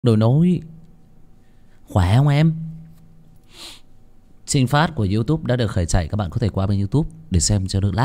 Đồi nối. Khỏe không em? Trình phát của YouTube đã được khởi chạy. Các bạn có thể qua bên YouTube để xem cho đỡ lag.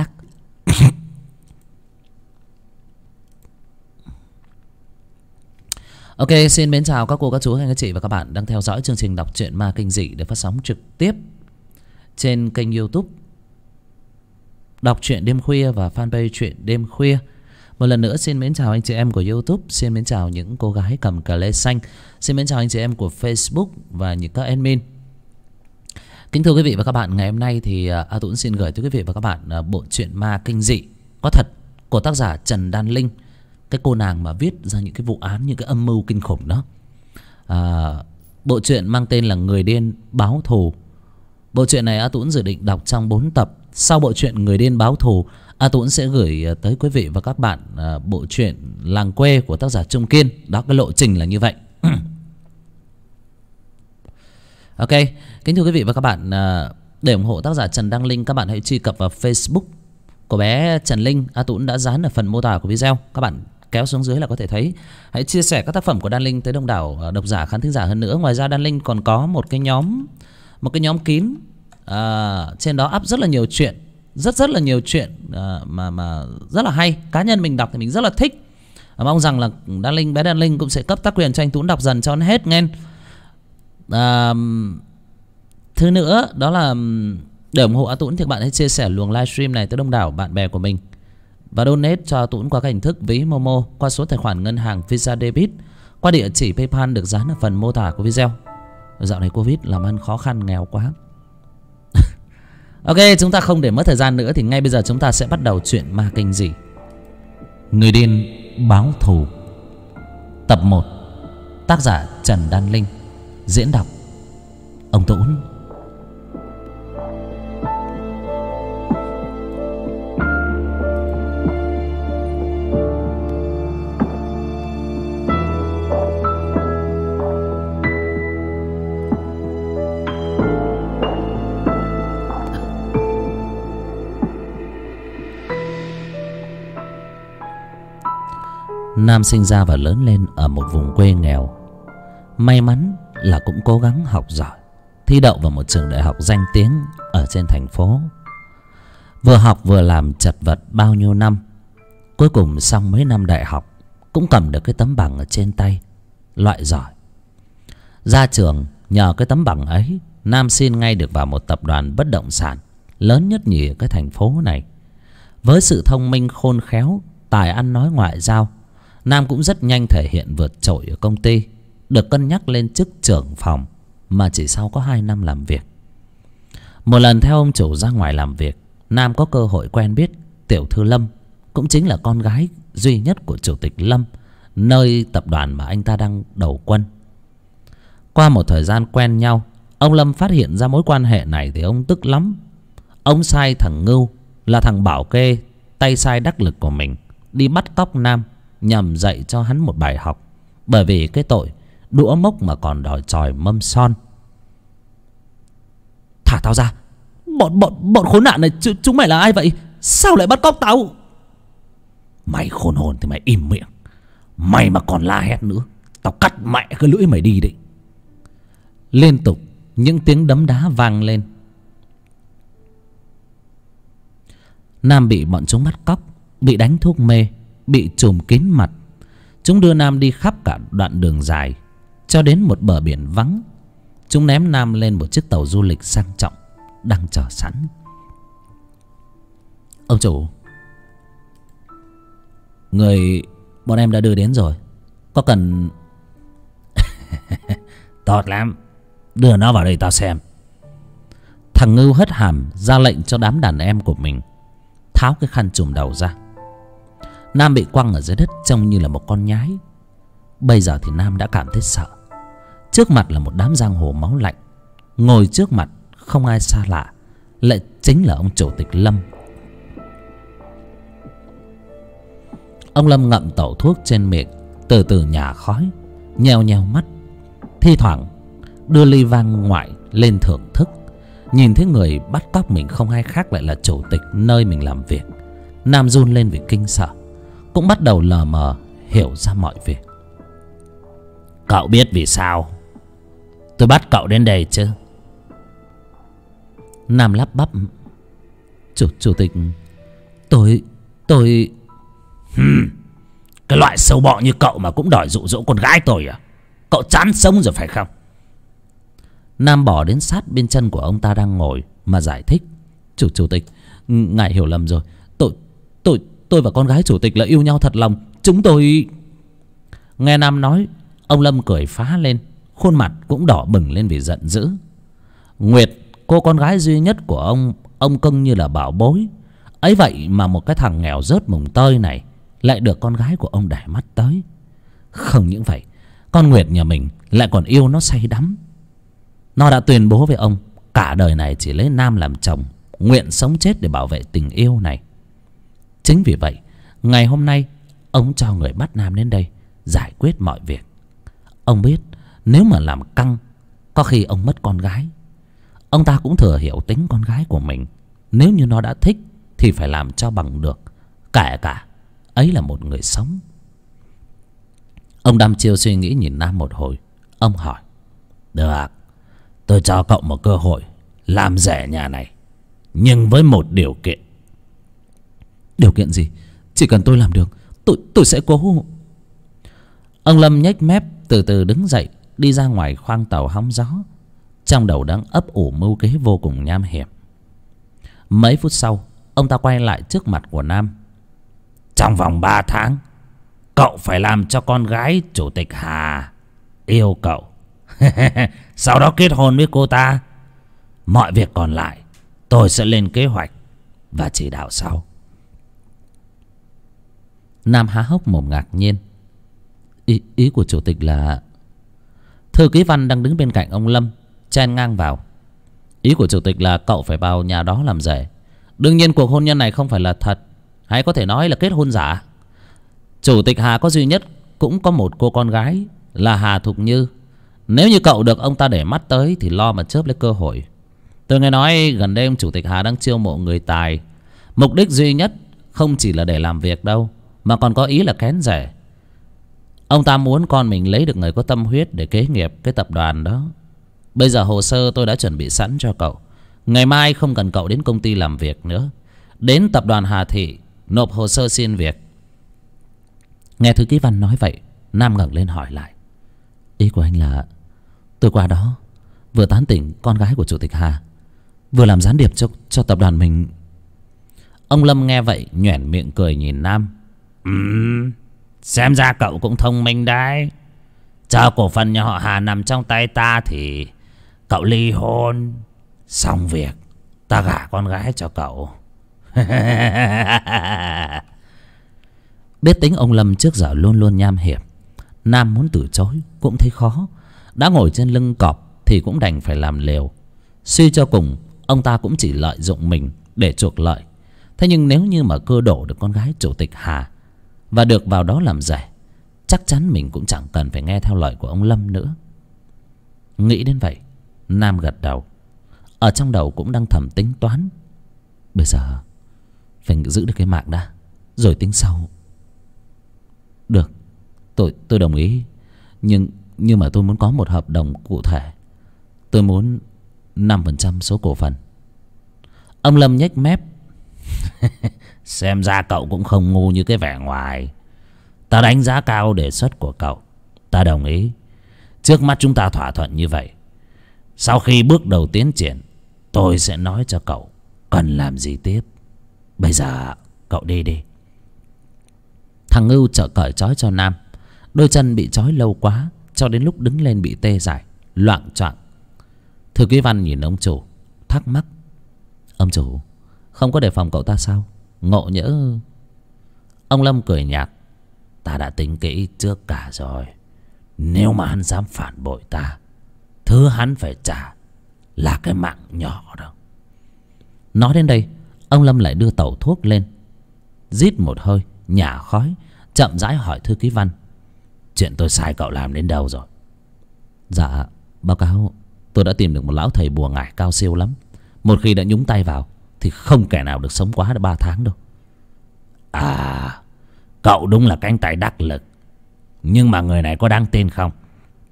Ok, xin mến chào các cô, các chú, anh, các chị và các bạn đang theo dõi chương trình đọc truyện ma kinh dị được phát sóng trực tiếp trên kênh YouTube Đọc truyện đêm khuya và fanpage truyện đêm khuya. Một lần nữa xin mến chào anh chị em của YouTube, xin mến chào những cô gái cầm cờ lê xanh, xin mến chào anh chị em của Facebook và những các admin. Kính thưa quý vị và các bạn, ngày hôm nay thì A Tuấn xin gửi tới quý vị và các bạn bộ truyện ma kinh dị có thật của tác giả Trần Đan Linh, cái cô nàng mà viết ra những cái vụ án, những cái âm mưu kinh khủng đó. Bộ truyện mang tên là Người Điên Báo Thù. Bộ truyện này A Tuấn dự định đọc trong 4 tập. Sau bộ truyện Người Điên Báo Thù, A Tuấn sẽ gửi tới quý vị và các bạn bộ truyện Làng Quê của tác giả Trung Kiên. Đó, cái lộ trình là như vậy. Ok, kính thưa quý vị và các bạn, để ủng hộ tác giả Trần Đăng Linh, các bạn hãy truy cập vào Facebook của bé Trần Linh. A Tuấn đã dán ở phần mô tả của video, các bạn kéo xuống dưới là có thể thấy. Hãy chia sẻ các tác phẩm của Đan Linh tới đông đảo độc giả, khán thính giả hơn nữa. Ngoài ra Đan Linh còn có một cái nhóm kín, trên đó up rất là nhiều chuyện, rất là nhiều chuyện mà rất là hay. Cá nhân mình đọc thì mình rất là thích. Mong rằng là bé Đan Linh cũng sẽ cấp tác quyền cho anh Tuấn đọc dần cho nó hết nghe. Thứ nữa đó là để ủng hộ A Tuấn thì các bạn hãy chia sẻ luồng livestream này tới đông đảo bạn bè của mình và donate cho A Tuấn qua các hình thức ví Momo, qua số tài khoản ngân hàng Visa Debit, qua địa chỉ PayPal được dán ở phần mô tả của video. Dạo này Covid làm ăn khó khăn, nghèo quá. Ok, chúng ta không để mất thời gian nữa thì ngay bây giờ chúng ta sẽ bắt đầu chuyện ma kinh dị Người Điên Báo Thù, tập 1. Tác giả Trần Đan Linh, diễn đọc ông Tuấn. Nam sinh ra và lớn lên ở một vùng quê nghèo. May mắn là cũng cố gắng học giỏi, thi đậu vào một trường đại học danh tiếng ở trên thành phố. Vừa học vừa làm chật vật bao nhiêu năm, cuối cùng xong mấy năm đại học cũng cầm được cái tấm bằng ở trên tay, loại giỏi. Ra trường nhờ cái tấm bằng ấy, Nam xin ngay được vào một tập đoàn bất động sản lớn nhất nhì ở cái thành phố này. Với sự thông minh khôn khéo, tài ăn nói ngoại giao, Nam cũng rất nhanh thể hiện vượt trội ở công ty, được cân nhắc lên chức trưởng phòng mà chỉ sau có 2 năm làm việc. Một lần theo ông chủ ra ngoài làm việc, Nam có cơ hội quen biết tiểu thư Lâm, cũng chính là con gái duy nhất của chủ tịch Lâm, nơi tập đoàn mà anh ta đang đầu quân. Qua một thời gian quen nhau, ông Lâm phát hiện ra mối quan hệ này thì ông tức lắm. Ông sai thằng Ngưu, là thằng bảo kê tay sai đắc lực của mình, đi bắt cóc Nam nhằm dạy cho hắn một bài học, bởi vì cái tội đũa mốc mà còn đòi chòi mâm son. Thả tao ra! Bọn khốn nạn này, chúng mày là ai vậy? Sao lại bắt cóc tao? Mày khôn hồn thì mày im miệng. Mày mà còn la hét nữa, tao cắt mẹ cái lưỡi mày đi đấy. Liên tục những tiếng đấm đá vang lên. Nam bị bọn chúng bắt cóc, bị đánh thuốc mê, bị trùm kín mặt. Chúng đưa Nam đi khắp cả đoạn đường dài, cho đến một bờ biển vắng. Chúng ném Nam lên một chiếc tàu du lịch sang trọng đang chờ sẵn. Ông chủ, người bọn em đã đưa đến rồi, có cần... Tốt lắm, đưa nó vào đây tao xem. Thằng Ngưu hất hàm ra lệnh cho đám đàn em của mình tháo cái khăn trùm đầu ra. Nam bị quăng ở dưới đất trông như là một con nhái. Bây giờ thì Nam đã cảm thấy sợ. Trước mặt là một đám giang hồ máu lạnh, ngồi trước mặt không ai xa lạ, lại chính là ông chủ tịch Lâm. Ông Lâm ngậm tẩu thuốc trên miệng, từ từ nhả khói, nheo nheo mắt, thi thoảng đưa ly vang ngoại lên thưởng thức. Nhìn thấy người bắt cóc mình không ai khác lại là chủ tịch nơi mình làm việc, Nam run lên vì kinh sợ, cũng bắt đầu lờ mờ hiểu ra mọi việc. Cậu biết vì sao tôi bắt cậu đến đây chứ? Nam lắp bắp. Chủ tịch, tôi cái loại sâu bọ như cậu mà cũng đòi dụ dỗ con gái tôi à? Cậu chán sống rồi phải không? Nam bỏ đến sát bên chân của ông ta đang ngồi mà giải thích. Chủ tịch, ngài hiểu lầm rồi. Tôi và con gái chủ tịch là yêu nhau thật lòng. Chúng tôi... Nghe Nam nói, ông Lâm cười phá lên, khuôn mặt cũng đỏ bừng lên vì giận dữ. Nguyệt, cô con gái duy nhất của ông cưng như là bảo bối. Ấy vậy mà một cái thằng nghèo rớt mùng tơi này lại được con gái của ông để mắt tới. Không những vậy, con Nguyệt nhà mình lại còn yêu nó say đắm. Nó đã tuyên bố với ông cả đời này chỉ lấy Nam làm chồng, nguyện sống chết để bảo vệ tình yêu này. Chính vì vậy, ngày hôm nay ông cho người bắt Nam đến đây giải quyết mọi việc. Ông biết nếu mà làm căng, có khi ông mất con gái. Ông ta cũng thừa hiểu tính con gái của mình. Nếu như nó đã thích thì phải làm cho bằng được, kể cả ấy là một người sống. Ông đăm chiêu suy nghĩ nhìn Nam một hồi. Ông hỏi: Được, tôi cho cậu một cơ hội làm rể nhà này, nhưng với một điều kiện. Điều kiện gì? Chỉ cần tôi làm được, tôi sẽ cố. Ông Lâm nhếch mép từ từ đứng dậy, đi ra ngoài khoang tàu hóng gió. Trong đầu đang ấp ủ mưu kế vô cùng nham hiểm. Mấy phút sau, ông ta quay lại trước mặt của Nam. Trong vòng 3 tháng, cậu phải làm cho con gái chủ tịch Hà yêu cậu. Sau đó kết hôn với cô ta. Mọi việc còn lại tôi sẽ lên kế hoạch và chỉ đạo sau. Nam há hốc mồm ngạc nhiên. Ý của chủ tịch là... Thư ký Văn đang đứng bên cạnh ông Lâm chen ngang vào. Ý của chủ tịch là cậu phải vào nhà đó làm rể. Đương nhiên cuộc hôn nhân này không phải là thật, hay có thể nói là kết hôn giả. Chủ tịch Hà có duy nhất cũng có một cô con gái là Hà Thục Như. Nếu như cậu được ông ta để mắt tới thì lo mà chớp lấy cơ hội. Tôi nghe nói gần đây ông chủ tịch Hà đang chiêu mộ người tài. Mục đích duy nhất không chỉ là để làm việc đâu, mà còn có ý là kén rể. Ông ta muốn con mình lấy được người có tâm huyết để kế nghiệp cái tập đoàn đó. Bây giờ hồ sơ tôi đã chuẩn bị sẵn cho cậu. Ngày mai không cần cậu đến công ty làm việc nữa, đến tập đoàn Hà Thị nộp hồ sơ xin việc. Nghe thư ký Văn nói vậy, Nam ngẩng lên hỏi lại: Ý của anh là tôi qua đó vừa tán tỉnh con gái của chủ tịch Hà, vừa làm gián điệp cho tập đoàn mình? Ông Lâm nghe vậy nhoẻn miệng cười nhìn Nam. Xem ra cậu cũng thông minh đấy. Chờ cổ phần nhà họ Hà nằm trong tay ta thì cậu ly hôn, xong việc ta gả con gái cho cậu. Biết tính ông Lâm trước giờ luôn luôn nham hiểm, Nam muốn từ chối cũng thấy khó. Đã ngồi trên lưng cọp thì cũng đành phải làm liều. Suy cho cùng, ông ta cũng chỉ lợi dụng mình để chuộc lợi. Thế nhưng nếu như mà cưa đổ được con gái chủ tịch Hà và được vào đó làm rể, chắc chắn mình cũng chẳng cần phải nghe theo lời của ông Lâm nữa. Nghĩ đến vậy, Nam gật đầu. Ở trong đầu cũng đang thầm tính toán: bây giờ phải giữ được cái mạng đã, rồi tính sau. Được, tôi đồng ý. Nhưng mà tôi muốn có một hợp đồng cụ thể. Tôi muốn 5% số cổ phần. Ông Lâm nhếch mép. Xem ra cậu cũng không ngu như cái vẻ ngoài. Ta đánh giá cao đề xuất của cậu, ta đồng ý. Trước mắt chúng ta thỏa thuận như vậy. Sau khi bước đầu tiến triển, tôi sẽ nói cho cậu cần làm gì tiếp. Bây giờ cậu đi đi. Thằng Ngưu chở cởi trói cho Nam. Đôi chân bị trói lâu quá, cho đến lúc đứng lên bị tê dại, loạng choạng. Thư ký Văn nhìn ông chủ thắc mắc: Ông chủ không có đề phòng cậu ta sao? Ngộ nhỡ... Ông Lâm cười nhạt: Ta đã tính kỹ trước cả rồi. Nếu mà hắn dám phản bội ta, thứ hắn phải trả là cái mạng nhỏ đâu. Nói đến đây, ông Lâm lại đưa tẩu thuốc lên, rít một hơi nhả khói, chậm rãi hỏi thư ký Văn: Chuyện tôi sai cậu làm đến đâu rồi? Dạ, báo cáo tôi đã tìm được một lão thầy bùa ngải cao siêu lắm. Một khi đã nhúng tay vào thì không kẻ nào được sống quá 3 tháng đâu. À, cậu đúng là cánh tay đắc lực. Nhưng mà người này có đáng tin không?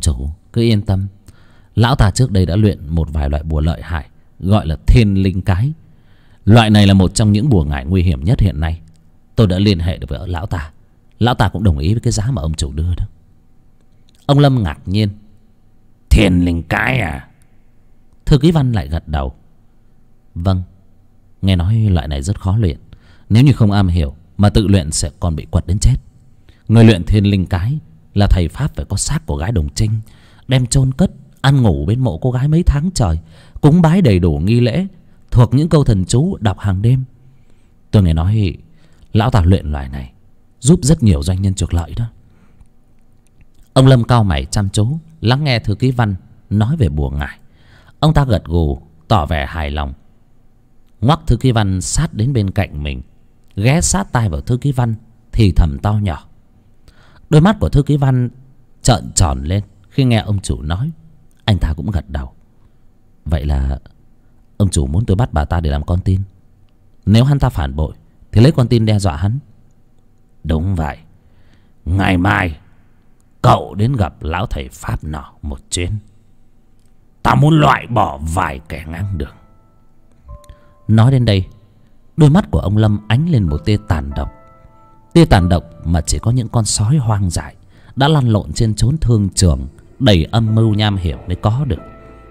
chủ cứ yên tâm. Lão ta trước đây đã luyện một vài loại bùa lợi hại, gọi là thiên linh cái. Loại này là một trong những bùa ngải nguy hiểm nhất hiện nay. Tôi đã liên hệ được với lão ta. Lão ta cũng đồng ý với cái giá mà ông chủ đưa đó. Ông Lâm ngạc nhiên. Thiên linh cái à? Thư ký Văn lại gật đầu. Vâng, nghe nói loại này rất khó luyện. Nếu như không am hiểu mà tự luyện sẽ còn bị quật đến chết. Người luyện thiên linh cái là thầy pháp phải có xác của gái đồng trinh, đem chôn cất, ăn ngủ bên mộ cô gái mấy tháng trời, cúng bái đầy đủ nghi lễ, thuộc những câu thần chú đọc hàng đêm. Tôi nghe nói lão ta luyện loại này giúp rất nhiều doanh nhân trục lợi đó. Ông Lâm cau mày chăm chú lắng nghe thư ký Văn nói về bùa ngải. Ông ta gật gù tỏ vẻ hài lòng, ngoắc thư ký Văn sát đến bên cạnh mình, ghé sát tai vào thư ký Văn thì thầm to nhỏ. Đôi mắt của thư ký Văn trợn tròn lên khi nghe ông chủ nói. Anh ta cũng gật đầu. Vậy là ông chủ muốn tôi bắt bà ta để làm con tin. Nếu hắn ta phản bội thì lấy con tin đe dọa hắn. Đúng vậy. Ngày mai cậu đến gặp lão thầy pháp nọ một chuyến. Ta muốn loại bỏ vài kẻ ngang đường. Nói đến đây, đôi mắt của ông Lâm ánh lên một tia tàn độc. Tia tàn độc mà chỉ có những con sói hoang dại đã lăn lộn trên chốn thương trường đầy âm mưu nham hiểm mới có được.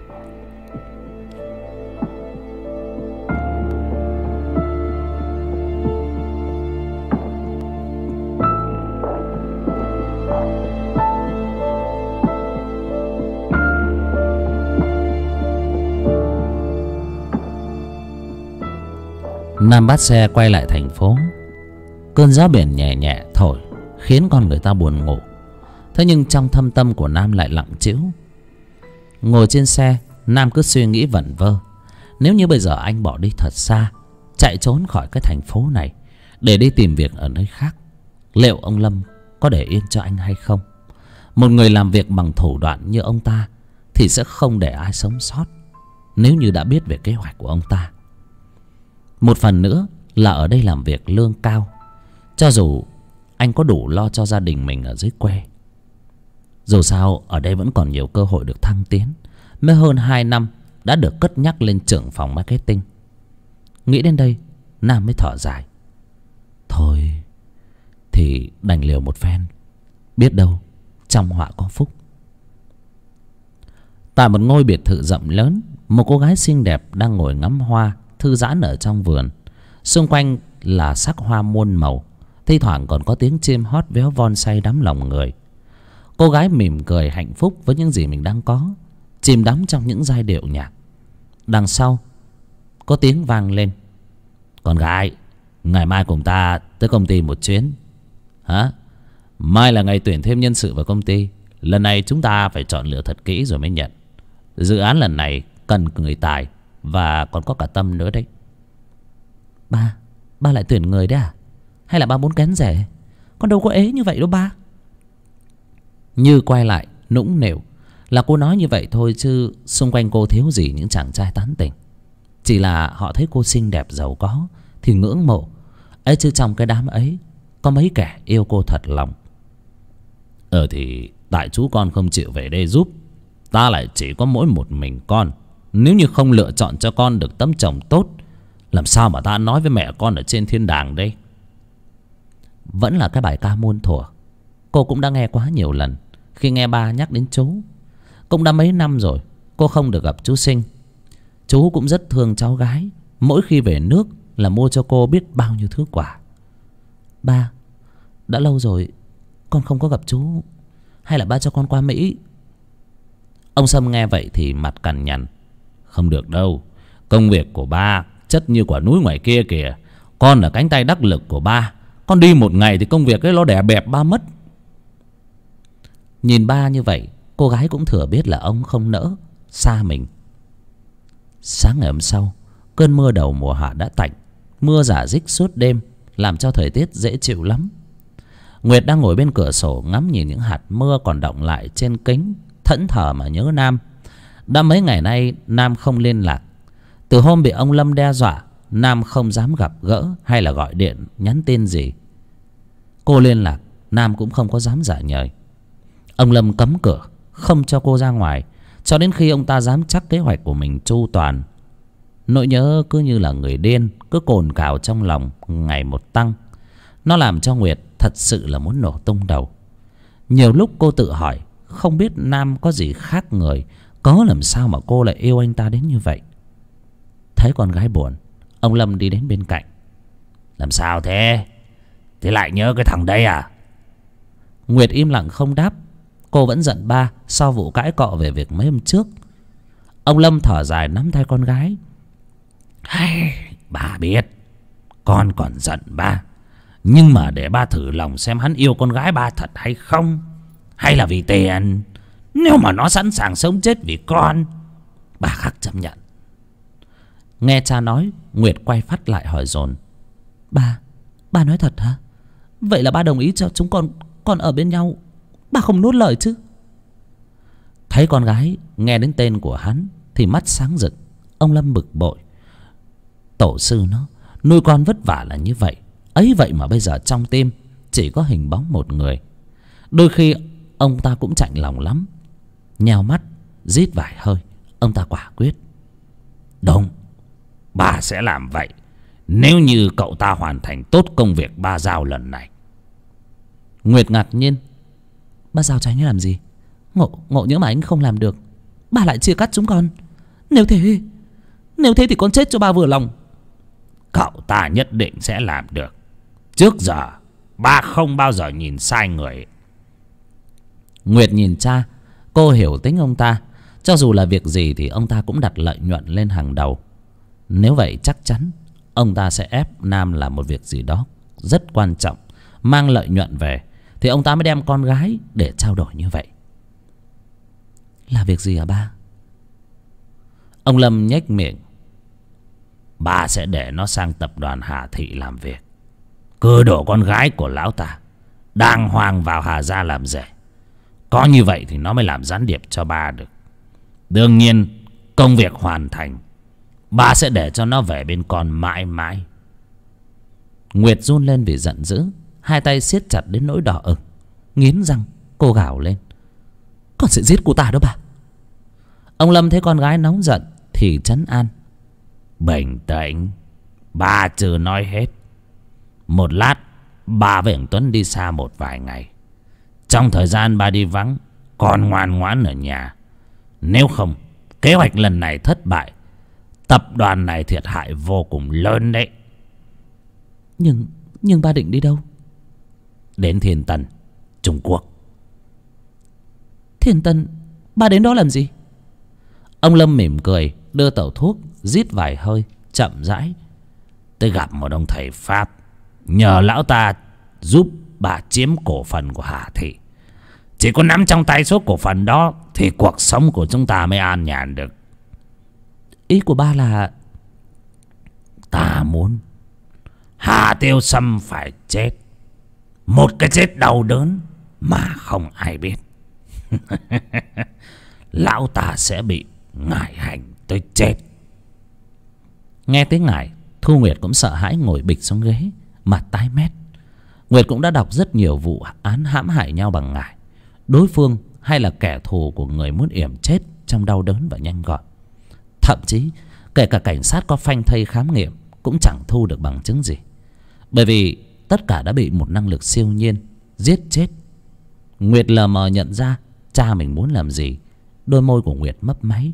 Nam bắt xe quay lại thành phố. Cơn gió biển nhẹ nhẹ thổi khiến con người ta buồn ngủ. Thế nhưng trong thâm tâm của Nam lại lặng trĩu. Ngồi trên xe, Nam cứ suy nghĩ vẩn vơ. Nếu như bây giờ anh bỏ đi thật xa, chạy trốn khỏi cái thành phố này để đi tìm việc ở nơi khác, liệu ông Lâm có để yên cho anh hay không? Một người làm việc bằng thủ đoạn như ông ta thì sẽ không để ai sống sót nếu như đã biết về kế hoạch của ông ta. Một phần nữa là ở đây làm việc lương cao, cho dù anh có đủ lo cho gia đình mình ở dưới quê. Dù sao ở đây vẫn còn nhiều cơ hội được thăng tiến. Mới hơn 2 năm đã được cất nhắc lên trưởng phòng marketing. Nghĩ đến đây, Nam mới thở dài. Thôi thì đành liều một phen, biết đâu trong họa có phúc. Tại một ngôi biệt thự rộng lớn, một cô gái xinh đẹp đang ngồi ngắm hoa thư giãn ở trong vườn. Xung quanh là sắc hoa muôn màu, thi thoảng còn có tiếng chim hót véo von say đắm lòng người. Cô gái mỉm cười hạnh phúc với những gì mình đang có, chìm đắm trong những giai điệu nhạc. Đằng sau có tiếng vang lên. Con gái, ngày mai cùng ta tới công ty một chuyến. Hả? Mai là ngày tuyển thêm nhân sự vào công ty. Lần này chúng ta phải chọn lựa thật kỹ rồi mới nhận. Dự án lần này cần người tài và còn có cả Tâm nữa đấy. Ba lại tuyển người đấy à? Hay là ba muốn kén rẻ? Con đâu có ế như vậy đâu ba. Như quay lại nũng nịu. Là cô nói như vậy thôi chứ xung quanh cô thiếu gì những chàng trai tán tỉnh. Chỉ là họ thấy cô xinh đẹp giàu có thì ngưỡng mộ ấy, chứ trong cái đám ấy có mấy kẻ yêu cô thật lòng. Thì tại chú con không chịu về đây giúp, ta lại chỉ có mỗi một mình con. Nếu như không lựa chọn cho con được tấm chồng tốt, làm sao mà ta nói với mẹ con ở trên thiên đàng đây? Vẫn là cái bài ca muôn thuở. Cô cũng đã nghe quá nhiều lần khi nghe ba nhắc đến chú. Cũng đã mấy năm rồi cô không được gặp chú Sinh. Chú cũng rất thương cháu gái. Mỗi khi về nước là mua cho cô biết bao nhiêu thứ quà. Ba, đã lâu rồi con không có gặp chú. Hay là ba cho con qua Mỹ? Ông Sâm nghe vậy thì mặt cằn nhằn. Không được đâu. Công việc của ba chất như quả núi ngoài kia kìa. Con là cánh tay đắc lực của ba. Con đi một ngày thì công việc ấy nó đè bẹp ba mất. Nhìn ba như vậy, cô gái cũng thừa biết là ông không nỡ xa mình. Sáng ngày hôm sau, cơn mưa đầu mùa hạ đã tạnh. Mưa rả rích suốt đêm, làm cho thời tiết dễ chịu lắm. Nguyệt đang ngồi bên cửa sổ ngắm nhìn những hạt mưa còn đọng lại trên kính, thẫn thờ mà nhớ Nam. Đã mấy ngày nay Nam không liên lạc. Từ hôm bị ông Lâm đe dọa, Nam không dám gặp gỡ hay là gọi điện nhắn tin gì. Cô liên lạc, Nam cũng không có dám giả nhời. Ông Lâm cấm cửa, không cho cô ra ngoài cho đến khi ông ta dám chắc kế hoạch của mình chu toàn. Nỗi nhớ cứ như là người điên, cứ cồn cào trong lòng ngày một tăng. Nó làm cho Nguyệt thật sự là muốn nổ tung đầu. Nhiều lúc cô tự hỏi, không biết Nam có gì khác người, có làm sao mà cô lại yêu anh ta đến như vậy. Thấy con gái buồn, ông Lâm đi đến bên cạnh. Làm sao thế? Thế lại nhớ cái thằng đấy à? Nguyệt im lặng không đáp. Cô vẫn giận ba sau vụ cãi cọ về việc mấy hôm trước. Ông Lâm thở dài nắm tay con gái. Bà biết con còn giận ba, nhưng mà để ba thử lòng xem hắn yêu con gái ba thật hay không, hay là vì tiền. Nếu mà nó sẵn sàng sống chết vì con, ba khắc chấp nhận. Nghe cha nói, Nguyệt quay phát lại hỏi dồn. Ba nói thật hả? Vậy là ba đồng ý cho chúng con ở bên nhau, ba không nuốt lời chứ? Thấy con gái nghe đến tên của hắn thì mắt sáng rực. Ông Lâm bực bội. Tổ sư nó nuôi con vất vả là như vậy, ấy vậy mà bây giờ trong tim chỉ có hình bóng một người. Đôi khi ông ta cũng chạnh lòng lắm. Nheo mắt rít vài hơi, ông ta quả quyết. Đúng, ba sẽ làm vậy nếu như cậu ta hoàn thành tốt công việc ba giao lần này. Nguyệt ngạc nhiên. Ba giao cho anh làm gì? Ngộ nhỡ mà anh không làm được, ba lại chia cắt chúng con. Nếu thế thì con chết cho ba vừa lòng. Cậu ta nhất định sẽ làm được. Trước giờ ba không bao giờ nhìn sai người. Nguyệt nhìn cha. Cô hiểu tính ông ta. Cho dù là việc gì thì ông ta cũng đặt lợi nhuận lên hàng đầu. Nếu vậy chắc chắn ông ta sẽ ép Nam làm một việc gì đó rất quan trọng, mang lợi nhuận về, thì ông ta mới đem con gái để trao đổi như vậy. Là việc gì hả ba? Ông Lâm nhếch miệng. Ba sẽ để nó sang tập đoàn Hà Thị làm việc, cứ đổ con gái của lão ta đàng hoàng vào Hà Gia làm rể. Có như vậy thì nó mới làm gián điệp cho ba được. Đương nhiên công việc hoàn thành, ba sẽ để cho nó về bên con mãi mãi. Nguyệt run lên vì giận dữ, hai tay siết chặt đến nỗi đỏ ửng. Nghiến răng cô gào lên. Con sẽ giết cô ta đó ba. Ông Lâm thấy con gái nóng giận thì trấn an. Bình tĩnh, ba chưa nói hết. Một lát ba với thằng Tuấn đi xa một vài ngày. Trong thời gian ba đi vắng, con ngoan ngoãn ở nhà. Nếu không, kế hoạch lần này thất bại, tập đoàn này thiệt hại vô cùng lớn đấy. Nhưng ba định đi đâu? Đến Thiên Tân, Trung Quốc. Thiên Tân? Ba đến đó làm gì? Ông Lâm mỉm cười, đưa tẩu thuốc, rít vài hơi, chậm rãi. Tôi gặp một ông thầy Pháp, nhờ lão ta giúp bà chiếm cổ phần của Hà Thị. Chỉ có nắm trong tay số cổ phần đó thì cuộc sống của chúng ta mới an nhàn được. Ý của ba là... Ta muốn Hà Tiêu Sâm phải chết, một cái chết đau đớn mà không ai biết. Lão ta sẽ bị ngải hành tới chết. Nghe tiếng ngải, Thu Nguyệt cũng sợ hãi ngồi bịch xuống ghế, mặt tái mét. Nguyệt cũng đã đọc rất nhiều vụ án hãm hại nhau bằng ngải. Đối phương hay là kẻ thù của người muốn yểm chết trong đau đớn và nhanh gọn. Thậm chí kể cả cảnh sát có phanh thây khám nghiệm cũng chẳng thu được bằng chứng gì, bởi vì tất cả đã bị một năng lực siêu nhiên giết chết. Nguyệt lờ mờ nhận ra cha mình muốn làm gì. Đôi môi của Nguyệt mấp máy.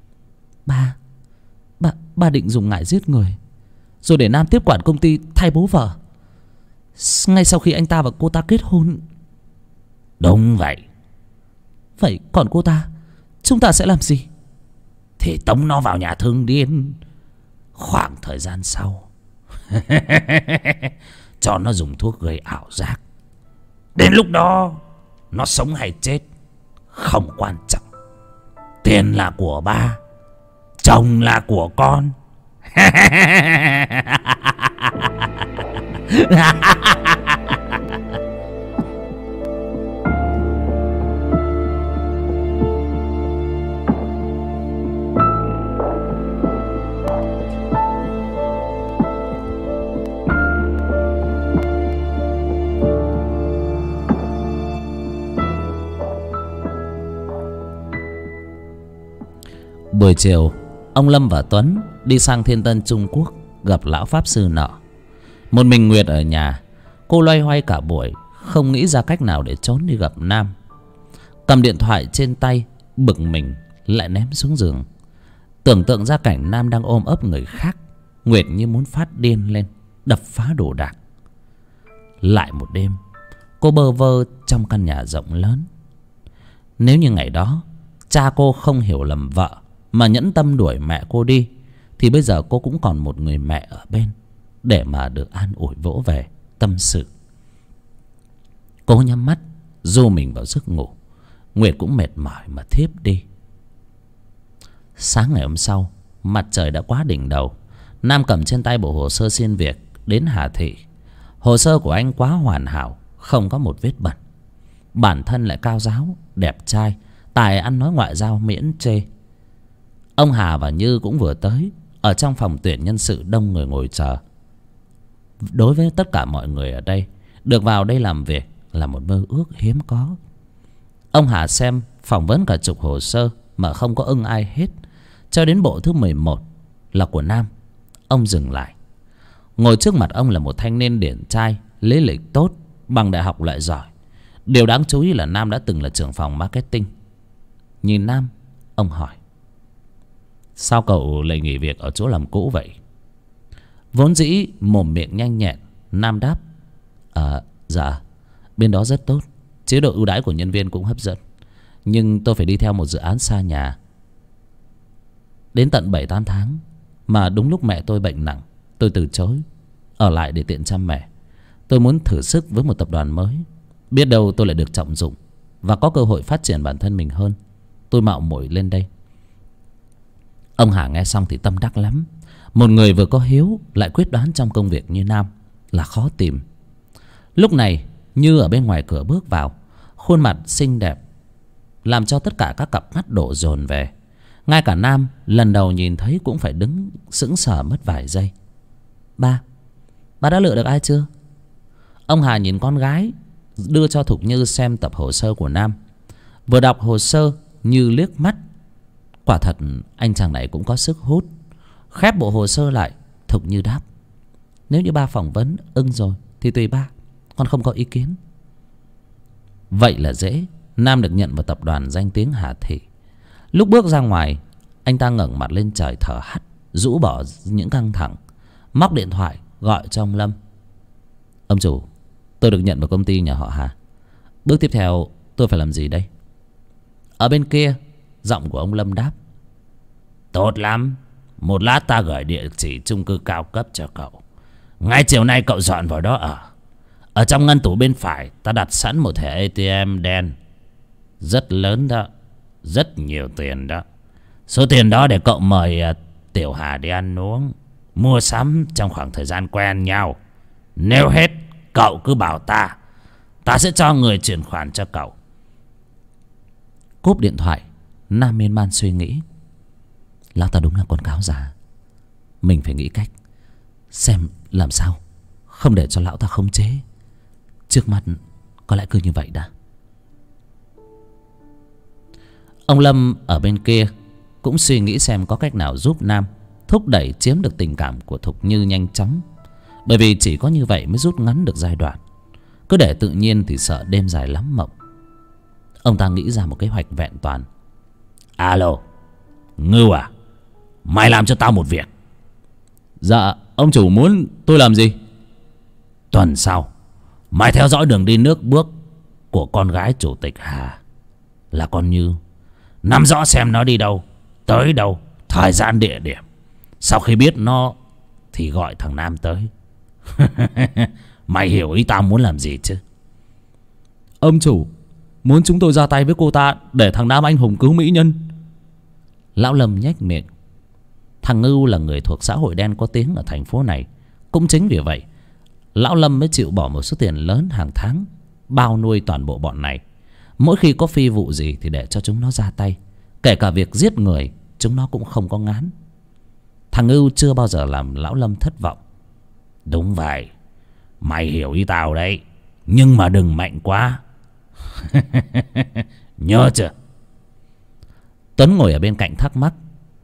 Ba định dùng ngải giết người, rồi để Nam tiếp quản công ty thay bố vợ, ngay sau khi anh ta và cô ta kết hôn. Đúng vậy. Vậy còn cô ta, chúng ta sẽ làm gì? Thì tống nó vào nhà thương điên. Khoảng thời gian sau cho nó dùng thuốc gây ảo giác. Đến lúc đó nó sống hay chết không quan trọng. Tiền là của ba, chồng là của con. Buổi chiều, ông Lâm và Tuấn đi sang Thiên Tân Trung Quốc gặp lão pháp sư nọ. Một mình Nguyệt ở nhà. Cô loay hoay cả buổi, không nghĩ ra cách nào để trốn đi gặp Nam. Cầm điện thoại trên tay, bực mình lại ném xuống giường. Tưởng tượng ra cảnh Nam đang ôm ấp người khác, Nguyệt như muốn phát điên lên, đập phá đồ đạc. Lại một đêm, cô bơ vơ trong căn nhà rộng lớn. Nếu như ngày đó cha cô không hiểu lầm vợ mà nhẫn tâm đuổi mẹ cô đi, thì bây giờ cô cũng còn một người mẹ ở bên để mà được an ủi vỗ về tâm sự. Cô nhắm mắt du mình vào giấc ngủ. Nguyệt cũng mệt mỏi mà thiếp đi. Sáng ngày hôm sau, mặt trời đã quá đỉnh đầu. Nam cầm trên tay bộ hồ sơ xin việc đến Hà Thị. Hồ sơ của anh quá hoàn hảo, không có một vết bẩn. Bản thân lại cao giáo, đẹp trai, tài ăn nói ngoại giao miễn chê. Ông Hà và Như cũng vừa tới. Ở trong phòng tuyển nhân sự đông người ngồi chờ. Đối với tất cả mọi người ở đây, được vào đây làm việc là một mơ ước hiếm có. Ông Hà xem phỏng vấn cả chục hồ sơ mà không có ưng ai hết. Cho đến bộ thứ 11 là của Nam, ông dừng lại. Ngồi trước mặt ông là một thanh niên điển trai, lý lịch tốt, bằng đại học lại giỏi. Điều đáng chú ý là Nam đã từng là trưởng phòng marketing. Nhìn Nam, ông hỏi: sao cậu lại nghỉ việc ở chỗ làm cũ vậy? Vốn dĩ mồm miệng nhanh nhẹn, Nam đáp: dạ, bên đó rất tốt, chế độ ưu đãi của nhân viên cũng hấp dẫn. Nhưng tôi phải đi theo một dự án xa nhà đến tận 7-8 tháng. Mà đúng lúc mẹ tôi bệnh nặng, tôi từ chối, ở lại để tiện chăm mẹ. Tôi muốn thử sức với một tập đoàn mới, biết đâu tôi lại được trọng dụng và có cơ hội phát triển bản thân mình hơn. Tôi mạo muội lên đây. Ông Hà nghe xong thì tâm đắc lắm. Một người vừa có hiếu lại quyết đoán trong công việc như Nam là khó tìm. Lúc này Như ở bên ngoài cửa bước vào, khuôn mặt xinh đẹp làm cho tất cả các cặp mắt đổ dồn về. Ngay cả Nam lần đầu nhìn thấy cũng phải đứng sững sờ mất vài giây. Ba đã lựa được ai chưa? Ông Hà nhìn con gái, đưa cho Thục Như xem tập hồ sơ của Nam. Vừa đọc hồ sơ, Như liếc mắt. Quả thật anh chàng này cũng có sức hút. Khép bộ hồ sơ lại, Thục Như đáp: nếu như ba phỏng vấn ưng rồi thì tùy ba, con không có ý kiến. Vậy là dễ. Nam được nhận vào tập đoàn danh tiếng Hà Thị. Lúc bước ra ngoài, anh ta ngẩng mặt lên trời thở hắt, rũ bỏ những căng thẳng, móc điện thoại gọi cho ông Lâm: ông chủ, tôi được nhận vào công ty nhà họ Hà. Bước tiếp theo tôi phải làm gì đây? Ở bên kia, giọng của ông Lâm đáp: tốt lắm, một lát ta gửi địa chỉ chung cư cao cấp cho cậu. Ngay chiều nay cậu dọn vào đó ở. Ở trong ngăn tủ bên phải ta đặt sẵn một thẻ ATM đen, rất lớn đó, rất nhiều tiền đó. Số tiền đó để cậu mời Tiểu Hà đi ăn uống, mua sắm trong khoảng thời gian quen nhau. Nếu hết cậu cứ bảo ta, ta sẽ cho người chuyển khoản cho cậu. Cúp điện thoại, Nam miên man suy nghĩ. Lão ta đúng là con cáo già. Mình phải nghĩ cách xem làm sao không để cho lão ta khống chế. Trước mắt có lẽ cứ như vậy đã. Ông Lâm ở bên kia cũng suy nghĩ xem có cách nào giúp Nam thúc đẩy chiếm được tình cảm của Thục Như nhanh chóng. Bởi vì chỉ có như vậy mới rút ngắn được giai đoạn. Cứ để tự nhiên thì sợ đêm dài lắm mộng. Ông ta nghĩ ra một kế hoạch vẹn toàn. Alo, Ngưu à, mày làm cho tao một việc. Dạ, ông chủ muốn tôi làm gì? Tuần sau mày theo dõi đường đi nước bước của con gái chủ tịch Hà, là con Như. Nắm rõ xem nó đi đâu, tới đâu, thời gian địa điểm. Sau khi biết nó thì gọi thằng Nam tới. Mày hiểu ý tao muốn làm gì chứ? Ông chủ muốn chúng tôi ra tay với cô ta để thằng Nam anh hùng cứu mỹ nhân. Lão Lâm nhếch miệng. Thằng Ngưu là người thuộc xã hội đen có tiếng ở thành phố này. Cũng chính vì vậy Lão Lâm mới chịu bỏ một số tiền lớn hàng tháng bao nuôi toàn bộ bọn này. Mỗi khi có phi vụ gì thì để cho chúng nó ra tay. Kể cả việc giết người chúng nó cũng không có ngán. Thằng Ngưu chưa bao giờ làm Lão Lâm thất vọng. Đúng vậy, mày hiểu ý tao đấy, nhưng mà đừng mạnh quá. Nhớ chưa? Tuấn ngồi ở bên cạnh thắc mắc.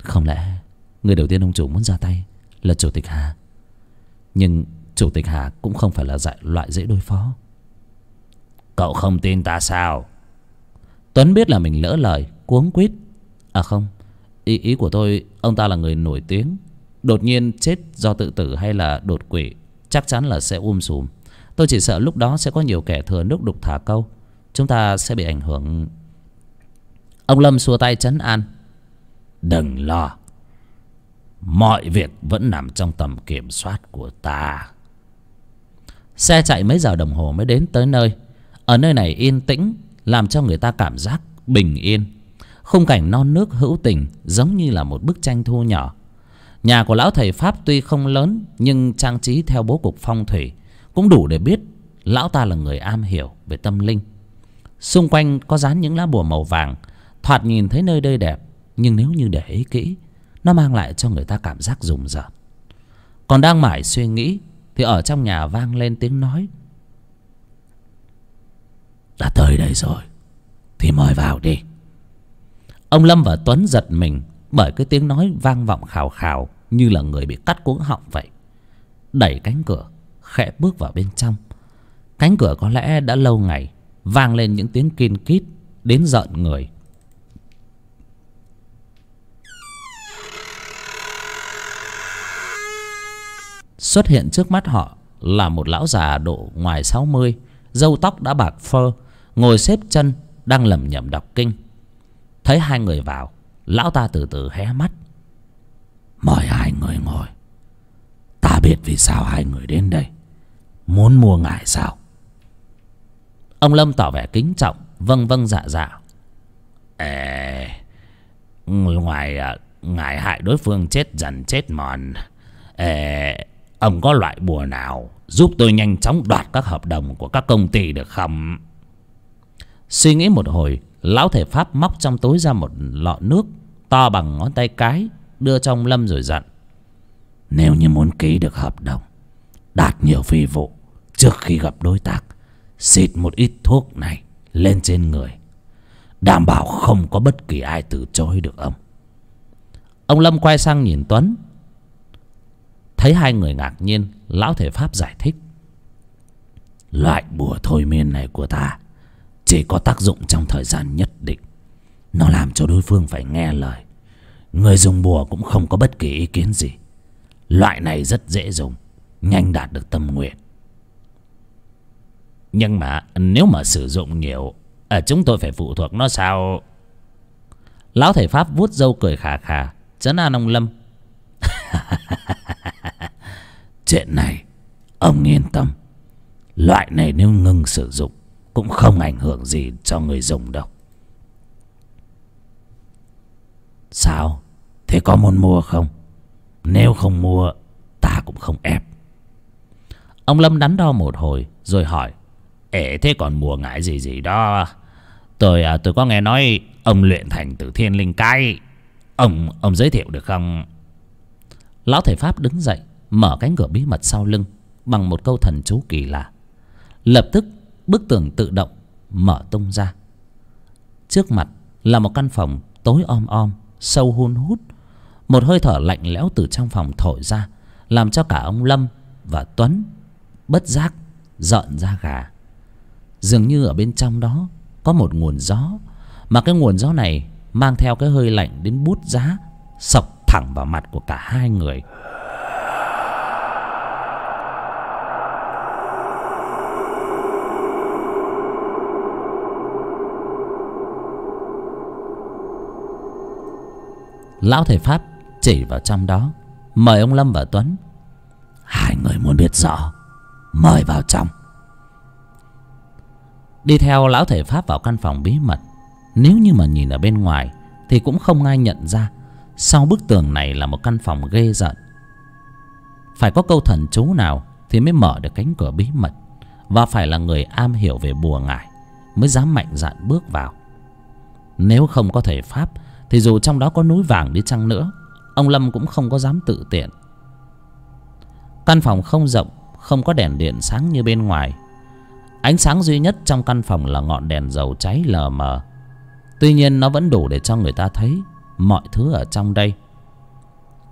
Không lẽ người đầu tiên ông chủ muốn ra tay là Chủ tịch Hà? Nhưng Chủ tịch Hà cũng không phải là loại dễ đối phó. Cậu không tin ta sao? Tuấn biết là mình lỡ lời, cuống quýt. À không, ý của tôi, ông ta là người nổi tiếng. Đột nhiên chết do tự tử hay là đột quỵ chắc chắn là sẽ sùm. Tôi chỉ sợ lúc đó sẽ có nhiều kẻ thừa nước đục thả câu, chúng ta sẽ bị ảnh hưởng. Ông Lâm xua tay trấn an. Đừng lo, mọi việc vẫn nằm trong tầm kiểm soát của ta. Xe chạy mấy giờ đồng hồ mới đến tới nơi. Ở nơi này yên tĩnh, làm cho người ta cảm giác bình yên. Khung cảnh non nước hữu tình, giống như là một bức tranh thu nhỏ. Nhà của lão thầy Pháp tuy không lớn, nhưng trang trí theo bố cục phong thủy cũng đủ để biết lão ta là người am hiểu về tâm linh. Xung quanh có dán những lá bùa màu vàng, thoạt nhìn thấy nơi đây đẹp, nhưng nếu như để ý kỹ, nó mang lại cho người ta cảm giác rùng rợn. Còn đang mải suy nghĩ thì ở trong nhà vang lên tiếng nói. Đã tới đây rồi thì mời vào đi. Ông Lâm và Tuấn giật mình bởi cái tiếng nói vang vọng khào khào, như là người bị cắt cuống họng vậy. Đẩy cánh cửa, khẽ bước vào bên trong. Cánh cửa có lẽ đã lâu ngày vang lên những tiếng kin kít đến rợn người. Xuất hiện trước mắt họ là một lão già độ ngoài 60, râu tóc đã bạc phơ, ngồi xếp chân đang lẩm nhẩm đọc kinh. Thấy hai người vào, lão ta từ từ hé mắt. Mời hai người ngồi. Ta biết vì sao hai người đến đây. Muốn mua ngải sao? Ông Lâm tỏ vẻ kính trọng, vâng vâng dạ dạ. Ngoài ngải hại đối phương chết dần chết mòn, ông có loại bùa nào giúp tôi nhanh chóng đoạt các hợp đồng của các công ty được không? Suy nghĩ một hồi, lão thầy Pháp móc trong túi ra một lọ nước to bằng ngón tay cái, đưa cho ông Lâm rồi dặn. Nếu như muốn ký được hợp đồng, đạt nhiều phi vụ, trước khi gặp đối tác, xịt một ít thuốc này lên trên người, đảm bảo không có bất kỳ ai từ chối được ông. Ông Lâm quay sang nhìn Tuấn. Thấy hai người ngạc nhiên, lão thầy Pháp giải thích. Loại bùa thôi miên này của ta chỉ có tác dụng trong thời gian nhất định. Nó làm cho đối phương phải nghe lời. Người dùng bùa cũng không có bất kỳ ý kiến gì. Loại này rất dễ dùng, nhanh đạt được tâm nguyện. Nhưng mà nếu mà sử dụng nhiều, chúng tôi phải phụ thuộc nó sao? Lão thầy Pháp vuốt râu cười khà khà, trấn an ông Lâm. Chuyện này ông yên tâm. Loại này nếu ngừng sử dụng cũng không ảnh hưởng gì cho người dùng đâu. Sao? Thế có muốn mua không? Nếu không mua, ta cũng không ép. Ông Lâm đắn đo một hồi rồi hỏi. Thế còn bùa ngải gì đó? Tôi có nghe nói ông luyện thành từ thiên linh cái. Ông giới thiệu được không? Lão thầy Pháp đứng dậy, mở cánh cửa bí mật sau lưng bằng một câu thần chú kỳ lạ. Lập tức bức tường tự động mở tung ra. Trước mặt là một căn phòng tối om om, sâu hun hút. Một hơi thở lạnh lẽo từ trong phòng thổi ra, làm cho cả ông Lâm và Tuấn bất giác rợn da gà. Dường như ở bên trong đó có một nguồn gió, mà cái nguồn gió này mang theo cái hơi lạnh đến bút giá, xộc thẳng vào mặt của cả hai người. Lão thầy Pháp chỉ vào trong đó, mời ông Lâm và Tuấn. Hai người muốn biết rõ, mời vào trong. Đi theo lão thầy Pháp vào căn phòng bí mật. Nếu như mà nhìn ở bên ngoài thì cũng không ai nhận ra sau bức tường này là một căn phòng ghê rợn. Phải có câu thần chú nào thì mới mở được cánh cửa bí mật, và phải là người am hiểu về bùa ngải mới dám mạnh dạn bước vào. Nếu không có thầy Pháp thì dù trong đó có núi vàng đi chăng nữa, ông Lâm cũng không có dám tự tiện. Căn phòng không rộng, không có đèn điện sáng như bên ngoài. Ánh sáng duy nhất trong căn phòng là ngọn đèn dầu cháy lờ mờ. Tuy nhiên nó vẫn đủ để cho người ta thấy mọi thứ ở trong đây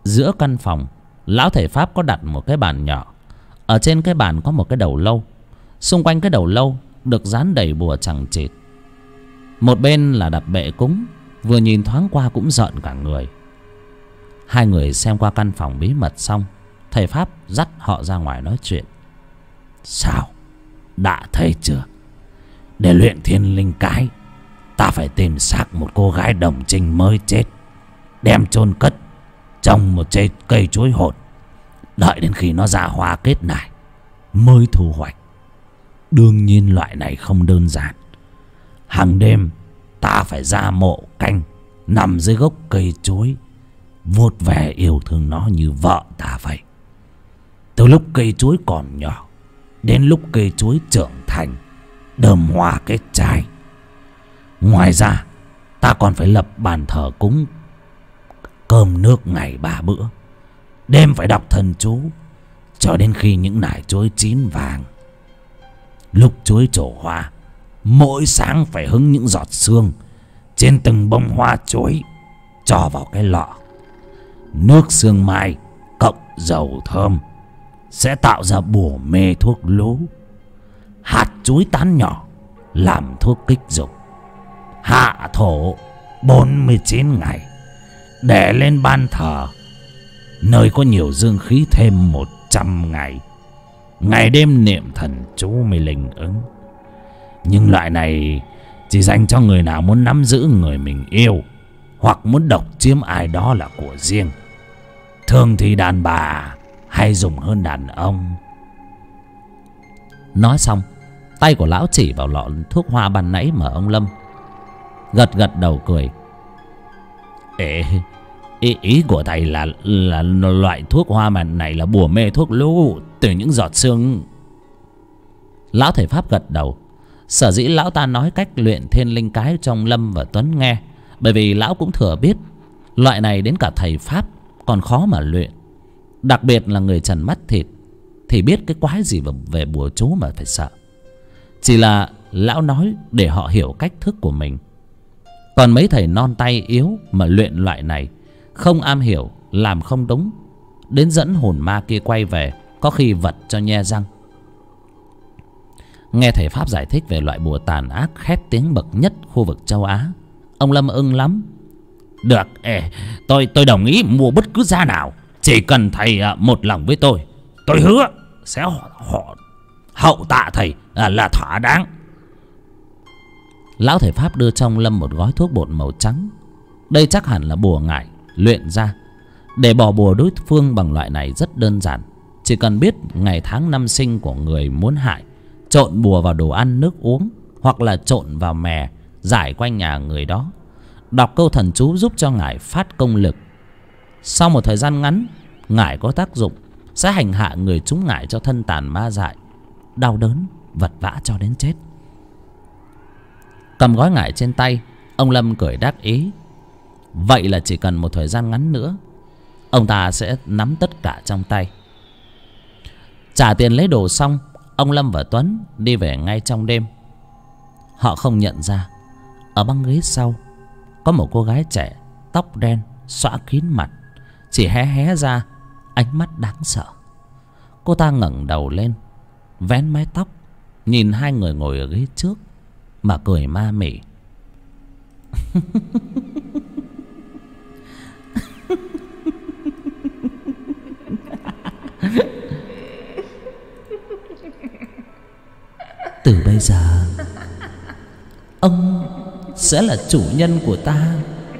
Giữa căn phòng, lão thầy Pháp có đặt một cái bàn nhỏ. Ở trên cái bàn có một cái đầu lâu. Xung quanh cái đầu lâu được dán đầy bùa chằng chịt. Một bên là đặt bệ cúng, vừa nhìn thoáng qua cũng rợn cả người. Hai người xem qua căn phòng bí mật xong, thầy Pháp dắt họ ra ngoài nói chuyện. Sao? Đã thấy chưa? Để luyện thiên linh cái, ta phải tìm xác một cô gái đồng trinh mới chết, đem chôn cất trong một cây chuối hột. Đợi đến khi nó ra hoa kết nải mới thu hoạch. Đương nhiên loại này không đơn giản. Hàng đêm ta phải ra mộ canh, nằm dưới gốc cây chuối, vuốt về yêu thương nó như vợ ta vậy. Từ lúc cây chuối còn nhỏ đến lúc cây chuối trưởng thành, đơm hoa kết trái. Ngoài ra ta còn phải lập bàn thờ cúng, cơm nước ngày 3 bữa, đêm phải đọc thần chú cho đến khi những nải chuối chín vàng. Lúc chuối trổ hoa, mỗi sáng phải hứng những giọt sương trên từng bông hoa chuối, cho vào cái lọ. Nước sương mai cộng dầu thơm sẽ tạo ra bùa mê thuốc lú. Hạt chuối tán nhỏ làm thuốc kích dục. Hạ thổ 49 ngày, để lên ban thờ nơi có nhiều dương khí thêm 100 ngày. Ngày đêm niệm thần chú mới linh ứng. Nhưng loại này chỉ dành cho người nào muốn nắm giữ người mình yêu, hoặc muốn độc chiếm ai đó là của riêng. Thường thì đàn bà hay dùng hơn đàn ông. Nói xong, tay của lão chỉ vào lọ thuốc hoa ban nãy mà ông Lâm. Gật gật đầu cười. Ý của thầy là loại thuốc hoa mà này là bùa mê thuốc lú từ những giọt sương. Lão thầy Pháp gật đầu. Sở dĩ lão ta nói cách luyện thiên linh cái cho ông Lâm và Tuấn nghe, bởi vì lão cũng thừa biết loại này đến cả thầy Pháp còn khó mà luyện. Đặc biệt là người trần mắt thịt thì biết cái quái gì về bùa chú mà phải sợ. Chỉ là lão nói để họ hiểu cách thức của mình. Còn mấy thầy non tay yếu mà luyện loại này, không am hiểu, làm không đúng, đến dẫn hồn ma kia quay về, có khi vật cho nhe răng. Nghe thầy Pháp giải thích về loại bùa tàn ác khét tiếng bậc nhất khu vực châu Á, ông Lâm ưng lắm. Được, tôi đồng ý mua bất cứ giá nào, chỉ cần thầy một lòng với tôi hứa sẽ hậu tạ thầy là thỏa đáng. Lão thầy Pháp đưa cho ông Lâm một gói thuốc bột màu trắng. Đây chắc hẳn là bùa ngải luyện ra. Để bỏ bùa đối phương bằng loại này rất đơn giản. Chỉ cần biết ngày tháng năm sinh của người muốn hại, trộn bùa vào đồ ăn nước uống, hoặc là trộn vào mè rải quanh nhà người đó, đọc câu thần chú giúp cho ngải phát công lực. Sau một thời gian ngắn, ngải có tác dụng, sẽ hành hạ người trúng ngải cho thân tàn ma dại, đau đớn vật vã cho đến chết. Cầm gói ngải trên tay, ông Lâm cười đắc ý. Vậy là chỉ cần một thời gian ngắn nữa, ông ta sẽ nắm tất cả trong tay. Trả tiền lấy đồ xong, ông Lâm và Tuấn đi về ngay trong đêm. Họ không nhận ra ở băng ghế sau có một cô gái trẻ, tóc đen xõa kín mặt, chỉ hé hé ra ánh mắt đáng sợ. Cô ta ngẩng đầu lên, vén mái tóc, nhìn hai người ngồi ở ghế trước mà cười ma mị. Từ bây giờ ông sẽ là chủ nhân của ta.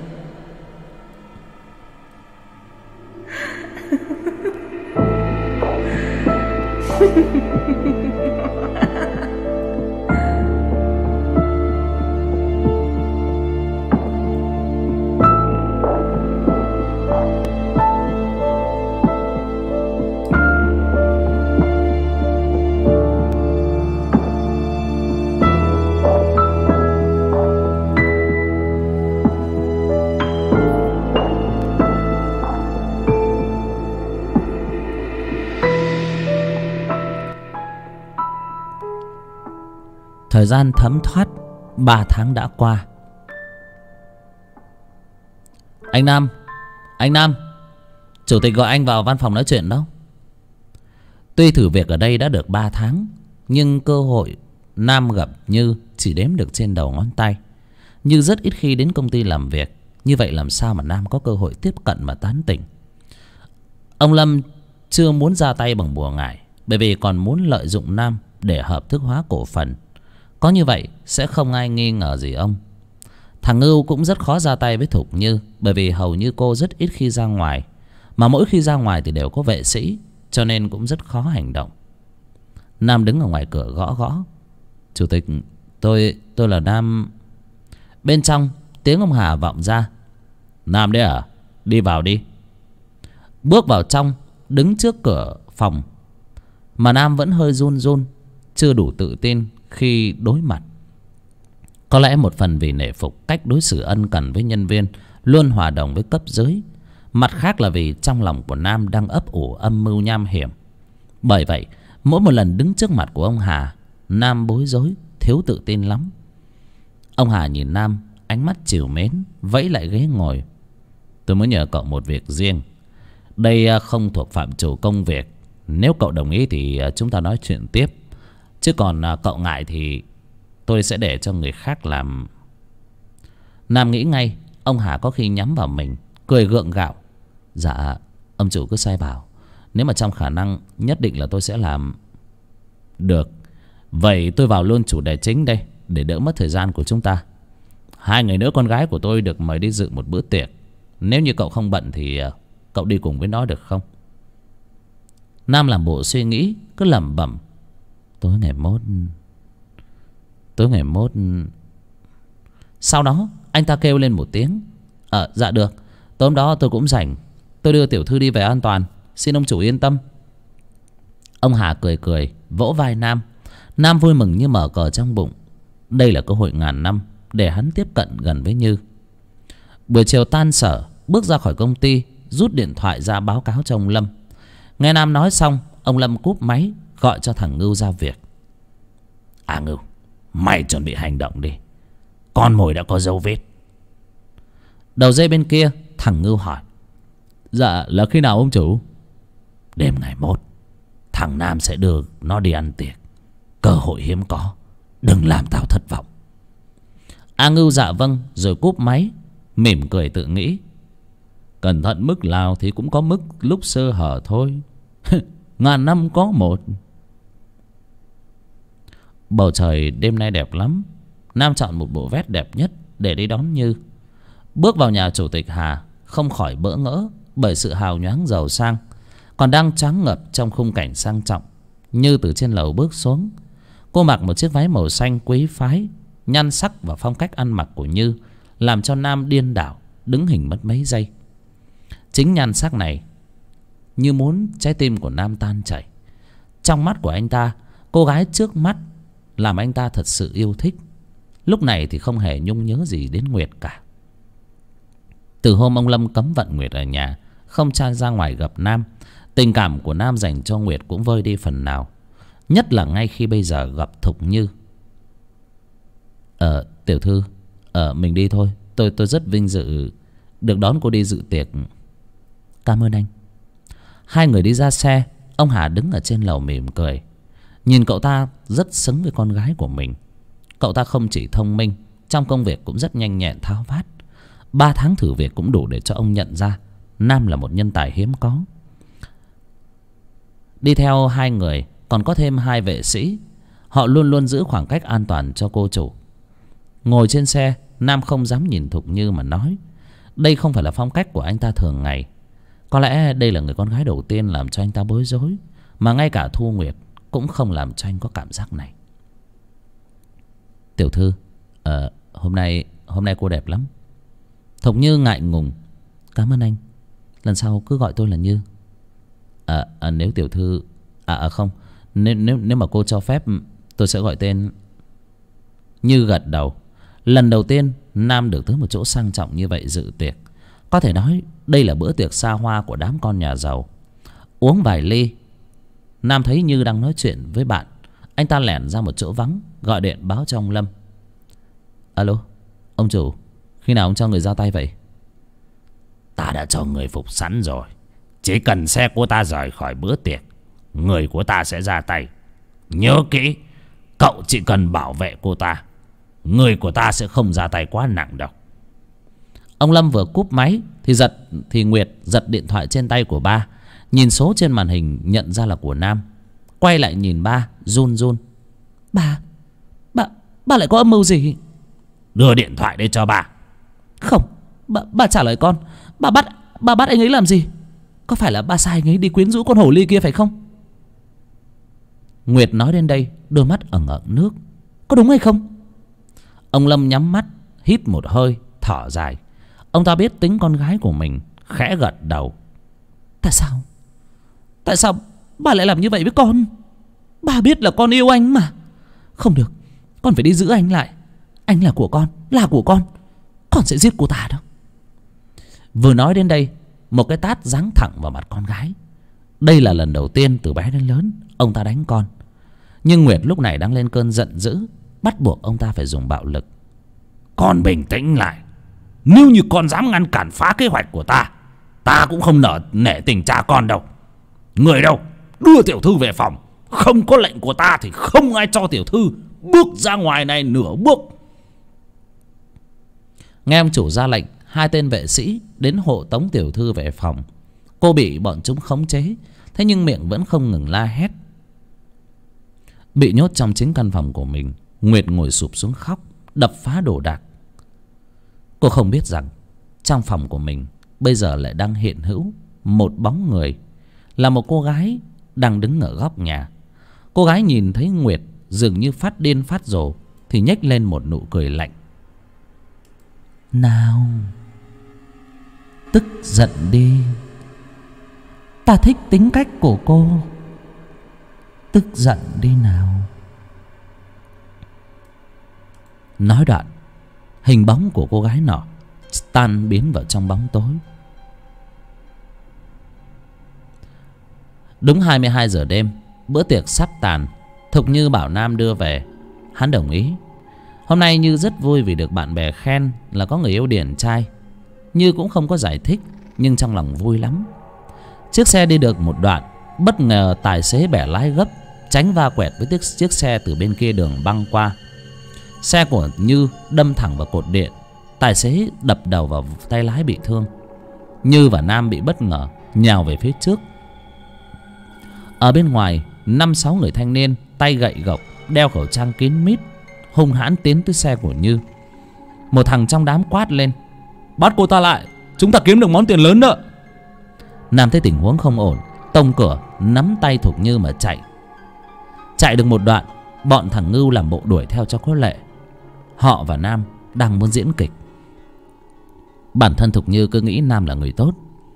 Thời gian thấm thoát 3 tháng đã qua. Anh Nam, Chủ tịch gọi anh vào văn phòng nói chuyện đó. Tuy thử việc ở đây đã được 3 tháng, nhưng cơ hội Nam gặp Như chỉ đếm được trên đầu ngón tay. Như rất ít khi đến công ty làm việc, như vậy làm sao mà Nam có cơ hội tiếp cận mà tán tỉnh. Ông Lâm chưa muốn ra tay bằng bùa ngải, bởi vì còn muốn lợi dụng Nam để hợp thức hóa cổ phần. Có như vậy sẽ không ai nghi ngờ gì ông. Thằng Ngưu cũng rất khó ra tay với Thục Như, bởi vì hầu như cô rất ít khi ra ngoài, mà mỗi khi ra ngoài thì đều có vệ sĩ, cho nên cũng rất khó hành động. Nam đứng ở ngoài cửa gõ gõ. Chủ tịch, tôi là Nam. Bên trong tiếng ông Hà vọng ra. Nam đấy à? Đi vào đi. Bước vào trong, đứng trước cửa phòng mà Nam vẫn hơi run run, chưa đủ tự tin khi đối mặt. Có lẽ một phần vì nể phục cách đối xử ân cần với nhân viên, luôn hòa đồng với cấp dưới. Mặt khác là vì trong lòng của Nam đang ấp ủ âm mưu nham hiểm. Bởi vậy mỗi một lần đứng trước mặt của ông Hà, Nam bối rối, thiếu tự tin lắm. Ông Hà nhìn Nam, ánh mắt trìu mến, vẫy lại ghế ngồi. Tôi muốn nhờ cậu một việc riêng. Đây không thuộc phạm trù công việc. Nếu cậu đồng ý thì chúng ta nói chuyện tiếp. Chứ còn cậu ngại thì tôi sẽ để cho người khác làm. Nam nghĩ ngay ông Hà có khi nhắm vào mình, cười gượng gạo. Dạ, ông chủ cứ sai bảo. Nếu mà trong khả năng nhất định là tôi sẽ làm. Được. Vậy tôi vào luôn chủ đề chính đây, để đỡ mất thời gian của chúng ta. 2 ngày nữa con gái của tôi được mời đi dự một bữa tiệc. Nếu như cậu không bận thì cậu đi cùng với nó được không? Nam làm bộ suy nghĩ, cứ lẩm bẩm. Tối ngày mốt. Sau đó anh ta kêu lên một tiếng. Dạ được. Tối hôm đó tôi cũng rảnh. Tôi đưa tiểu thư đi về an toàn. Xin ông chủ yên tâm. Ông Hà cười cười, vỗ vai Nam. Nam vui mừng như mở cờ trong bụng. Đây là cơ hội ngàn năm để hắn tiếp cận gần với Như. Buổi chiều tan sở, bước ra khỏi công ty, rút điện thoại ra báo cáo cho ông Lâm. Nghe Nam nói xong, ông Lâm cúp máy, gọi cho thằng Ngưu ra việc. Ngưu, mày chuẩn bị hành động đi. Con mồi đã có dấu vết. Đầu dây bên kia, thằng Ngưu hỏi. Dạ, là khi nào ông chủ? Đêm ngày mốt, thằng Nam sẽ đưa nó đi ăn tiệc. Cơ hội hiếm có, đừng làm tao thất vọng. Ngưu dạ vâng, rồi cúp máy, mỉm cười tự nghĩ. Cẩn thận mức nào thì cũng có mức lúc sơ hở thôi. Ngàn năm có một. Bầu trời đêm nay đẹp lắm. Nam chọn một bộ vest đẹp nhất để đi đón Như. Bước vào nhà chủ tịch Hà, không khỏi bỡ ngỡ bởi sự hào nhoáng giàu sang. Còn đang choáng ngợp trong khung cảnh sang trọng. Như từ trên lầu bước xuống. Cô mặc một chiếc váy màu xanh quý phái. Nhan sắc và phong cách ăn mặc của Như làm cho Nam điên đảo, đứng hình mất mấy giây. Chính nhan sắc này như muốn trái tim của Nam tan chảy. Trong mắt của anh ta, cô gái trước mắt làm anh ta thật sự yêu thích. Lúc này thì không hề nhung nhớ gì đến Nguyệt cả. Từ hôm ông Lâm cấm vận Nguyệt ở nhà, không cho ra ngoài gặp Nam, tình cảm của Nam dành cho Nguyệt cũng vơi đi phần nào. Nhất là ngay khi bây giờ gặp Thục Như. Tiểu thư, mình đi thôi. Tôi rất vinh dự được đón cô đi dự tiệc. Cảm ơn anh. Hai người đi ra xe. Ông Hà đứng ở trên lầu mỉm cười. Nhìn cậu ta rất xứng với con gái của mình. Cậu ta không chỉ thông minh, trong công việc cũng rất nhanh nhẹn tháo vát. 3 tháng thử việc cũng đủ để cho ông nhận ra Nam là một nhân tài hiếm có. Đi theo hai người còn có thêm 2 vệ sĩ. Họ luôn luôn giữ khoảng cách an toàn cho cô chủ. Ngồi trên xe, Nam không dám nhìn Thục Như mà nói. Đây không phải là phong cách của anh ta thường ngày. Có lẽ đây là người con gái đầu tiên làm cho anh ta bối rối, mà ngay cả Thu Nguyệt cũng không làm cho anh có cảm giác này. Tiểu thư, hôm nay cô đẹp lắm. Thục Như ngại ngùng. Cảm ơn anh. Lần sau cứ gọi tôi là Như. Nếu tiểu thư không, nếu mà cô cho phép, tôi sẽ gọi tên. Như gật đầu. Lần đầu tiên Nam được tới một chỗ sang trọng như vậy dự tiệc. Có thể nói đây là bữa tiệc xa hoa của đám con nhà giàu. Uống vài ly, Nam thấy Như đang nói chuyện với bạn. Anh ta lẻn ra một chỗ vắng, gọi điện báo cho ông Lâm. Alo, ông chủ, khi nào ông cho người ra tay vậy? Ta đã cho người phục sẵn rồi. Chỉ cần xe của ta rời khỏi bữa tiệc, người của ta sẽ ra tay. Nhớ kỹ, cậu chỉ cần bảo vệ cô ta, người của ta sẽ không ra tay quá nặng đâu. Ông Lâm vừa cúp máy thì Nguyệt giật điện thoại trên tay của ba, nhìn số trên màn hình nhận ra là của Nam, quay lại nhìn ba run run. Ba lại có âm mưu gì? Đưa điện thoại đây cho bà. Không, ba trả lời con. Ba bắt anh ấy làm gì? Có phải là ba sai anh ấy đi quyến rũ con hổ ly kia phải không? Nguyệt nói đến đây, đôi mắt ẩn ẩn nước. Có đúng hay không? Ông Lâm nhắm mắt, hít một hơi, thở dài. Ông ta biết tính con gái của mình, khẽ gật đầu. Tại sao ba lại làm như vậy với con? Ba biết là con yêu anh mà. Không được, con phải đi giữ anh lại. Anh là của con, con sẽ giết cô ta đó. Vừa nói đến đây, một cái tát giáng thẳng vào mặt con gái. Đây là lần đầu tiên từ bé đến lớn ông ta đánh con. Nhưng Nguyệt lúc này đang lên cơn giận dữ, bắt buộc ông ta phải dùng bạo lực. Con bình tĩnh lại. Nếu như con dám ngăn cản phá kế hoạch của ta, ta cũng không nể tình cha con đâu. Người đâu, đưa tiểu thư về phòng. Không có lệnh của ta thì không ai cho tiểu thư bước ra ngoài này nửa bước. Nghe ông chủ ra lệnh, hai tên vệ sĩ đến hộ tống tiểu thư về phòng. Cô bị bọn chúng khống chế, thế nhưng miệng vẫn không ngừng la hét. Bị nhốt trong chính căn phòng của mình, Nguyệt ngồi sụp xuống khóc, đập phá đồ đạc. Cô không biết rằng trong phòng của mình bây giờ lại đang hiện hữu một bóng người, là một cô gái đang đứng ở góc nhà. Cô gái nhìn thấy Nguyệt dường như phát điên phát rồ thì nhếch lên một nụ cười lạnh. Nào, tức giận đi. Ta thích tính cách của cô. Tức giận đi nào. Nói đoạn, hình bóng của cô gái nọ tan biến vào trong bóng tối. Đúng 22 giờ đêm, bữa tiệc sắp tàn. Thục Như bảo Nam đưa về. Hắn đồng ý. Hôm nay Như rất vui vì được bạn bè khen là có người yêu điển trai. Như cũng không có giải thích, nhưng trong lòng vui lắm. Chiếc xe đi được một đoạn, bất ngờ tài xế bẻ lái gấp, tránh va quẹt với chiếc xe từ bên kia đường băng qua. Xe của Như đâm thẳng vào cột điện. Tài xế đập đầu vào tay lái bị thương. Như và Nam bị bất ngờ nhào về phía trước. Ở bên ngoài, 5-6 người thanh niên tay gậy gộc, đeo khẩu trang kín mít, hung hãn tiến tới xe của Như. Một thằng trong đám quát lên: Bắt cô ta lại, chúng ta kiếm được món tiền lớn đó. Nam thấy tình huống không ổn, tông cửa nắm tay Thục Như mà chạy. Chạy được một đoạn, bọn thằng Ngưu làm bộ đuổi theo cho có lệ. Họ và Nam đang muốn diễn kịch. Bản thân Thục Như cứ nghĩ Nam là người tốt.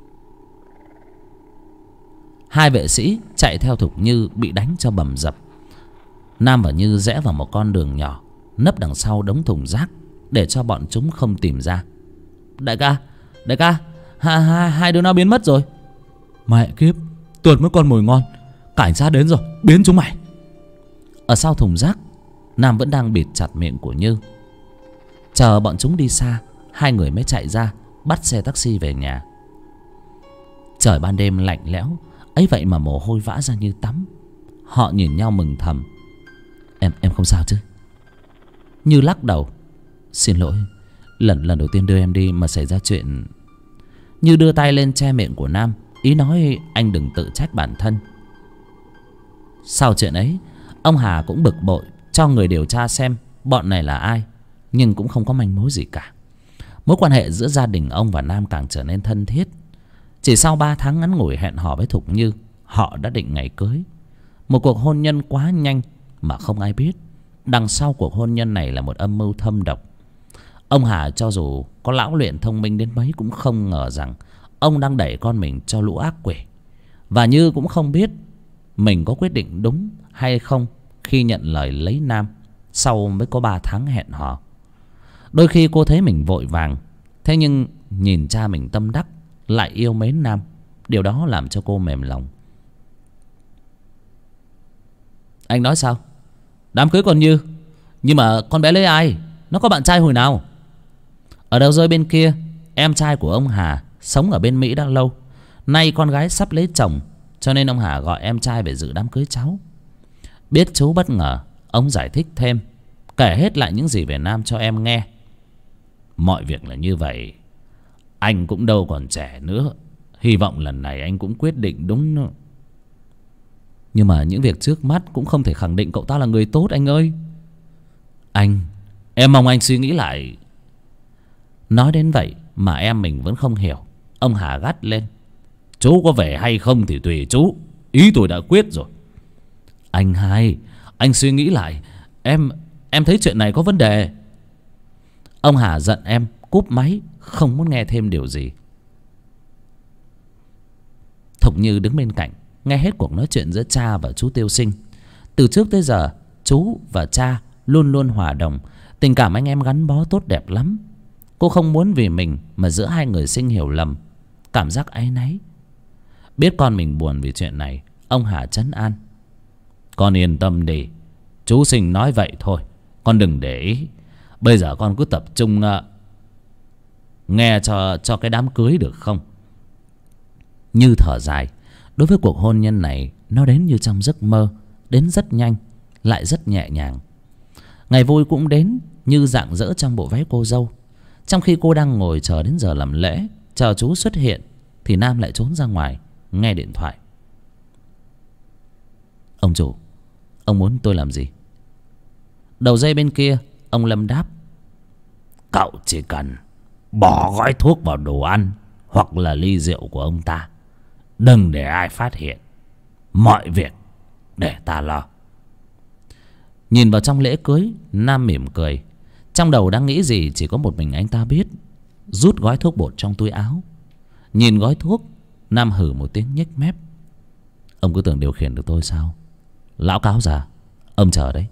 Hai vệ sĩ chạy theo Thục Như bị đánh cho bầm dập. Nam và Như rẽ vào một con đường nhỏ, nấp đằng sau đống thùng rác để cho bọn chúng không tìm ra. Đại ca, hai đứa nó biến mất rồi. Mẹ kiếp, tuột mất con mồi ngon. Cảnh sát đến rồi, biến chúng mày. Ở sau thùng rác, Nam vẫn đang bịt chặt miệng của Như. Chờ bọn chúng đi xa, hai người mới chạy ra, bắt xe taxi về nhà. Trời ban đêm lạnh lẽo, ấy vậy mà mồ hôi vã ra như tắm. Họ nhìn nhau mừng thầm. Em không sao chứ? Như lắc đầu. Xin lỗi, lần đầu tiên đưa em đi mà xảy ra chuyện. Như đưa tay lên che miệng của Nam, ý nói anh đừng tự trách bản thân. Sau chuyện ấy, ông Hà cũng bực bội, cho người điều tra xem bọn này là ai, nhưng cũng không có manh mối gì cả. Mối quan hệ giữa gia đình ông và Nam càng trở nên thân thiết. Chỉ sau 3 tháng ngắn ngủi hẹn hò với Thục Như, họ đã định ngày cưới. Một cuộc hôn nhân quá nhanh mà không ai biết đằng sau cuộc hôn nhân này là một âm mưu thâm độc. Ông Hà cho dù có lão luyện thông minh đến mấy cũng không ngờ rằng ông đang đẩy con mình cho lũ ác quỷ. Và Như cũng không biết mình có quyết định đúng hay không khi nhận lời lấy Nam sau mới có 3 tháng hẹn hò. Đôi khi cô thấy mình vội vàng, thế nhưng nhìn cha mình tâm đắc lại yêu mến Nam, điều đó làm cho cô mềm lòng. Anh nói sao? Đám cưới còn Như, nhưng mà con bé lấy ai? Nó có bạn trai hồi nào? Ở đầu dơi bên kia, em trai của ông Hà sống ở bên Mỹ đã lâu. Nay con gái sắp lấy chồng, cho nên ông Hà gọi em trai về dự đám cưới cháu. Biết chú bất ngờ, ông giải thích thêm, kể hết lại những gì về Nam cho em nghe. Mọi việc là như vậy, anh cũng đâu còn trẻ nữa. Hy vọng lần này anh cũng quyết định đúng nữa. Nhưng mà những việc trước mắt cũng không thể khẳng định cậu ta là người tốt anh ơi. Em mong anh suy nghĩ lại. Nói đến vậy mà em mình vẫn không hiểu. Ông Hà gắt lên, chú có về hay không thì tùy chú, ý tôi đã quyết rồi. Anh hai, anh suy nghĩ lại. Em thấy chuyện này có vấn đề. Ông Hà giận em cúp máy, không muốn nghe thêm điều gì. Thục Như đứng bên cạnh nghe hết cuộc nói chuyện giữa cha và chú Tiêu Sinh. Từ trước tới giờ chú và cha luôn luôn hòa đồng, tình cảm anh em gắn bó tốt đẹp lắm. Cô không muốn vì mình mà giữa hai người sinh hiểu lầm, cảm giác áy náy. Biết con mình buồn vì chuyện này, ông Hà trấn an. Con yên tâm đi, chú Sinh nói vậy thôi, con đừng để ý. Bây giờ con cứ tập trung nghe cho cái đám cưới được không? Như thở dài. Đối với cuộc hôn nhân này, nó đến như trong giấc mơ, đến rất nhanh, lại rất nhẹ nhàng. Ngày vui cũng đến như rạng rỡ trong bộ váy cô dâu. Trong khi cô đang ngồi chờ đến giờ làm lễ, chờ chú xuất hiện, thì Nam lại trốn ra ngoài nghe điện thoại. Ông chủ, ông muốn tôi làm gì? Đầu dây bên kia, ông Lâm đáp. Cậu chỉ cần bỏ gói thuốc vào đồ ăn hoặc là ly rượu của ông ta, đừng để ai phát hiện. Mọi việc để ta lo. Nhìn vào trong lễ cưới, Nam mỉm cười. Trong đầu đang nghĩ gì chỉ có một mình anh ta biết. Rút gói thuốc bột trong túi áo, nhìn gói thuốc, Nam hử một tiếng nhếch mép. Ông cứ tưởng điều khiển được tôi sao? Lão cáo già, ông chờ đấy.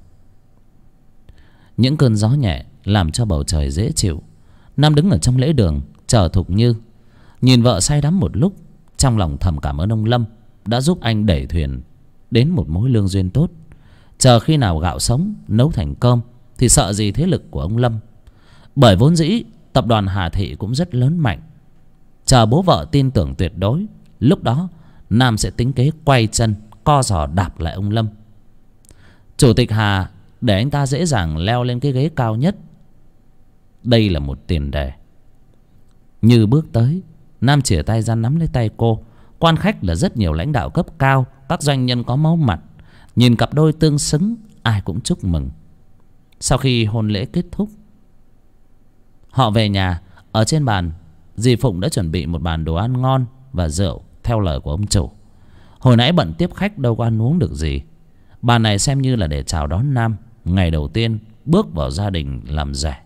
Những cơn gió nhẹ làm cho bầu trời dễ chịu. Nam đứng ở trong lễ đường chờ Thục Như. Nhìn vợ say đắm một lúc, trong lòng thầm cảm ơn ông Lâm đã giúp anh đẩy thuyền đến một mối lương duyên tốt. Chờ khi nào gạo sống nấu thành cơm thì sợ gì thế lực của ông Lâm. Bởi vốn dĩ tập đoàn Hà Thị cũng rất lớn mạnh. Chờ bố vợ tin tưởng tuyệt đối, lúc đó Nam sẽ tính kế quay chân co giò đạp lại ông Lâm. Chủ tịch Hà để anh ta dễ dàng leo lên cái ghế cao nhất. Đây là một tiền đề. Như bước tới, Nam chìa tay ra nắm lấy tay cô. Quan khách là rất nhiều lãnh đạo cấp cao, các doanh nhân có máu mặt. Nhìn cặp đôi tương xứng, ai cũng chúc mừng. Sau khi hôn lễ kết thúc, họ về nhà. Ở trên bàn, dì Phụng đã chuẩn bị một bàn đồ ăn ngon và rượu theo lời của ông chủ. Hồi nãy bận tiếp khách đâu có ăn uống được gì. Bàn này xem như là để chào đón Nam ngày đầu tiên bước vào gia đình làm rể.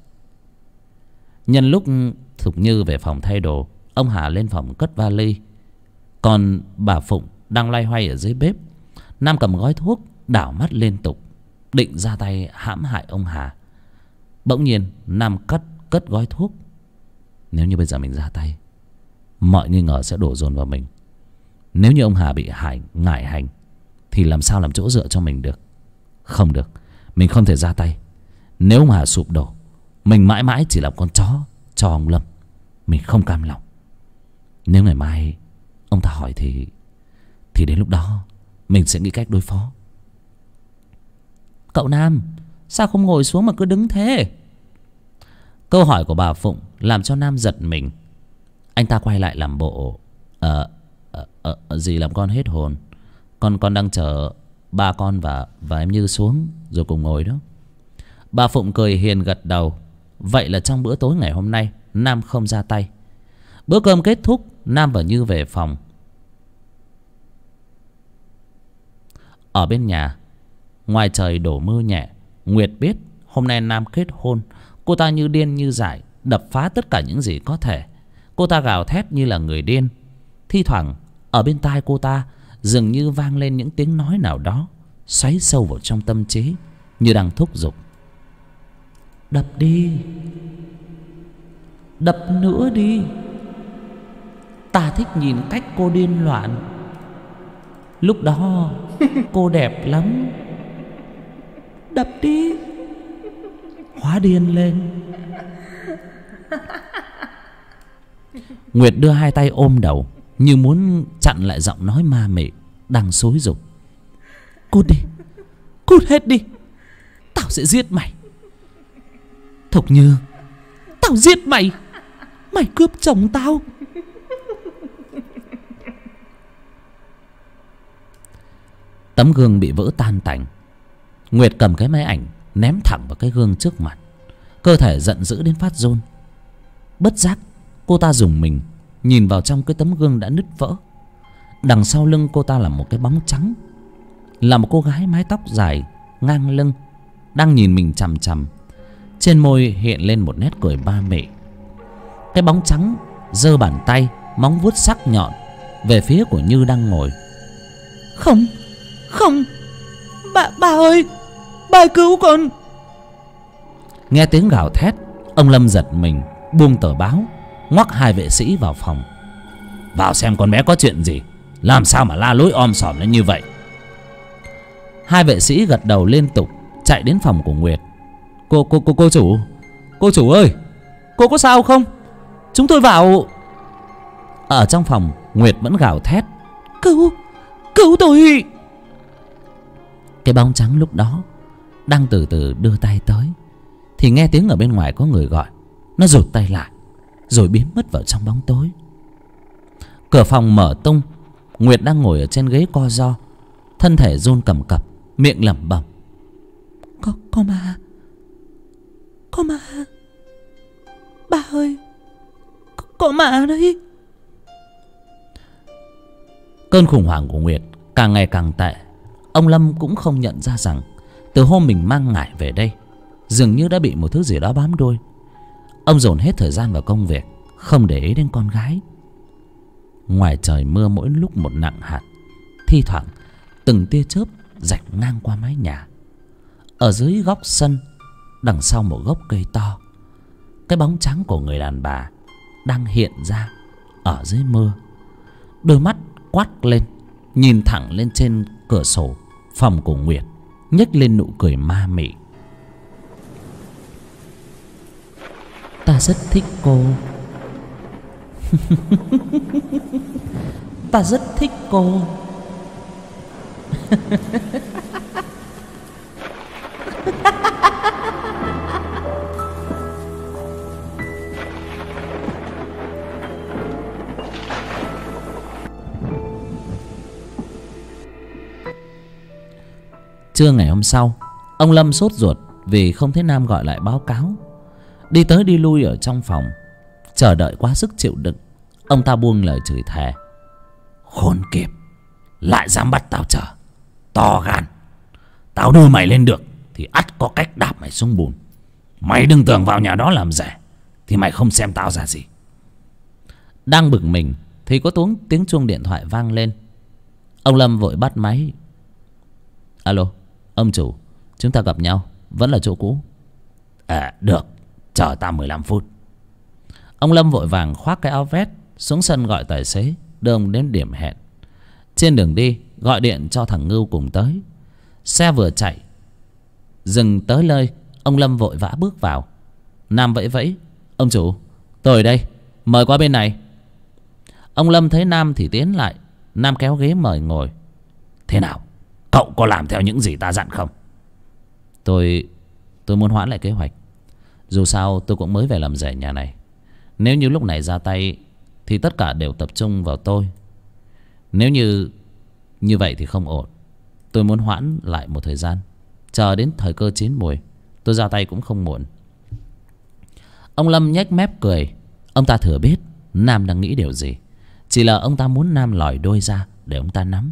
Nhân lúc Thục Như về phòng thay đồ, ông Hà lên phòng cất vali. Còn bà Phụng đang loay hoay ở dưới bếp. Nam cầm gói thuốc, đảo mắt liên tục, định ra tay hãm hại ông Hà. Bỗng nhiên Nam cất gói thuốc. Nếu như bây giờ mình ra tay, mọi nghi ngờ sẽ đổ dồn vào mình. Nếu như ông Hà bị ngại hành thì làm sao làm chỗ dựa cho mình được? Không được, mình không thể ra tay. Nếu ông Hà sụp đổ, mình mãi mãi chỉ làm con chó cho ông Lâm. Mình không cam lòng. Nếu ngày mai ông ta hỏi thì đến lúc đó mình sẽ nghĩ cách đối phó. Cậu Nam, sao không ngồi xuống mà cứ đứng thế? Câu hỏi của bà Phụng làm cho Nam giật mình. Anh ta quay lại làm bộ dì làm con hết hồn. Con đang chờ ba con và em Như xuống rồi cùng ngồi đó. Bà Phụng cười hiền gật đầu. Vậy là trong bữa tối ngày hôm nay Nam không ra tay. Bữa cơm kết thúc, Nam và Như về phòng. Ở bên nhà, ngoài trời đổ mưa nhẹ. Nguyệt biết hôm nay Nam kết hôn. Cô ta như điên như dại, đập phá tất cả những gì có thể. Cô ta gào thét như là người điên. Thi thoảng ở bên tai cô ta dường như vang lên những tiếng nói nào đó, xoáy sâu vào trong tâm trí, như đang thúc giục. Đập đi, đập nữa đi. Ta thích nhìn cách cô điên loạn. Lúc đó cô đẹp lắm. Đập đi. Hóa điên lên. Nguyệt đưa hai tay ôm đầu, như muốn chặn lại giọng nói ma mị đang xúi giục. Cút đi, cút hết đi, tao sẽ giết mày. Thục Như, tao giết mày, mày cướp chồng tao. Tấm gương bị vỡ tan tành. Nguyệt cầm cái máy ảnh ném thẳng vào cái gương trước mặt, cơ thể giận dữ đến phát run. Bất giác cô ta rùng mình nhìn vào trong cái tấm gương đã nứt vỡ. Đằng sau lưng cô ta là một cái bóng trắng, là một cô gái mái tóc dài ngang lưng, đang nhìn mình chằm chằm. Trên môi hiện lên một nét cười ba mị. Cái bóng trắng giơ bàn tay móng vuốt sắc nhọn về phía của Như đang ngồi. Không, không, bà ơi, bà cứu con. Nghe tiếng gào thét, ông Lâm giật mình buông tờ báo, ngoắc hai vệ sĩ vào phòng. Vào xem con bé có chuyện gì, làm sao mà la lối om sòm lên như vậy. Hai vệ sĩ gật đầu liên tục, chạy đến phòng của Nguyệt. Cô chủ ơi, cô có sao không? Chúng tôi vào. Ở trong phòng, Nguyệt vẫn gào thét. Cứu tôi. Cái bóng trắng lúc đó đang từ từ đưa tay tới, thì nghe tiếng ở bên ngoài có người gọi. Nó rụt tay lại rồi biến mất vào trong bóng tối. Cửa phòng mở tung. Nguyệt đang ngồi ở trên ghế co ro, thân thể run cầm cập, miệng lẩm bẩm. Có ma, có ma, bà ơi, có ma đấy. Cơn khủng hoảng của Nguyệt càng ngày càng tệ. Ông Lâm cũng không nhận ra rằng từ hôm mình mang ngải về đây, dường như đã bị một thứ gì đó bám đuôi. Ông dồn hết thời gian vào công việc, không để ý đến con gái. Ngoài trời mưa mỗi lúc một nặng hạt, thi thoảng từng tia chớp rạch ngang qua mái nhà. Ở dưới góc sân, đằng sau một gốc cây to, cái bóng trắng của người đàn bà đang hiện ra ở dưới mưa. Đôi mắt quắt lên, nhìn thẳng lên trên cửa sổ phòng của Nguyệt, nhếch lên nụ cười ma mị. Ta rất thích cô. Ta rất thích cô. Trưa ngày hôm sau, ông Lâm sốt ruột vì không thấy Nam gọi lại báo cáo. Đi tới đi lui ở trong phòng, chờ đợi quá sức chịu đựng, ông ta buông lời chửi thề. Khốn kiếp, lại dám bắt tao chờ, to gan. Tao đưa mày lên được thì ắt có cách đạp mày xuống bùn. Mày đừng tưởng vào nhà đó làm rẻ thì mày không xem tao ra gì. Đang bực mình thì có tiếng chuông điện thoại vang lên. Ông Lâm vội bắt máy. Alo, ông chủ, chúng ta gặp nhau, vẫn là chỗ cũ. Được, chờ tao 15 phút. Ông Lâm vội vàng khoác cái áo vest xuống sân gọi tài xế đưa ông đến điểm hẹn. Trên đường đi gọi điện cho thằng Ngưu cùng tới. Xe vừa chạy dừng tới nơi, ông Lâm vội vã bước vào. Nam vẫy vẫy. Ông chủ, tôi ở đây, mời qua bên này. Ông Lâm thấy Nam thì tiến lại. Nam kéo ghế mời ngồi. Thế nào, cậu có làm theo những gì ta dặn không? Tôi muốn hoãn lại kế hoạch. Dù sao tôi cũng mới về làm rể nhà này. Nếu như lúc này ra tay thì tất cả đều tập trung vào tôi. Nếu như vậy thì không ổn. Tôi muốn hoãn lại một thời gian, chờ đến thời cơ chín mùi tôi ra tay cũng không muộn. Ông Lâm nhếch mép cười. Ông ta thừa biết Nam đang nghĩ điều gì, chỉ là ông ta muốn Nam lòi đôi ra để ông ta nắm.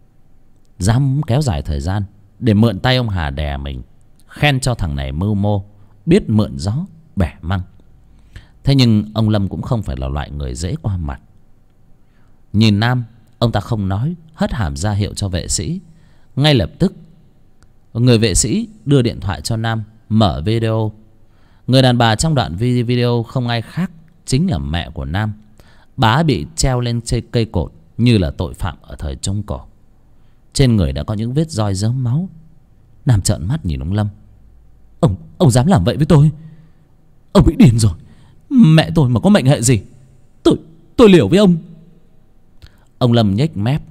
Dám kéo dài thời gian để mượn tay ông Hà đè mình, khen cho thằng này mưu mô, biết mượn gió bẻ măng. Thế nhưng ông Lâm cũng không phải là loại người dễ qua mặt. Nhìn Nam, ông ta không nói, hất hàm ra hiệu cho vệ sĩ. Ngay lập tức người vệ sĩ đưa điện thoại cho Nam, mở video. Người đàn bà trong đoạn video không ai khác chính là mẹ của Nam. Bà bị treo lên trên cây cột như là tội phạm ở thời Trung Cổ. Trên người đã có những vết roi rớm máu. Nam trợn mắt nhìn ông Lâm. Ông dám làm vậy với tôi? Ông bị điên rồi. Mẹ tôi mà có mệnh hệ gì, tôi liều với ông. Ông Lâm nhếch mép.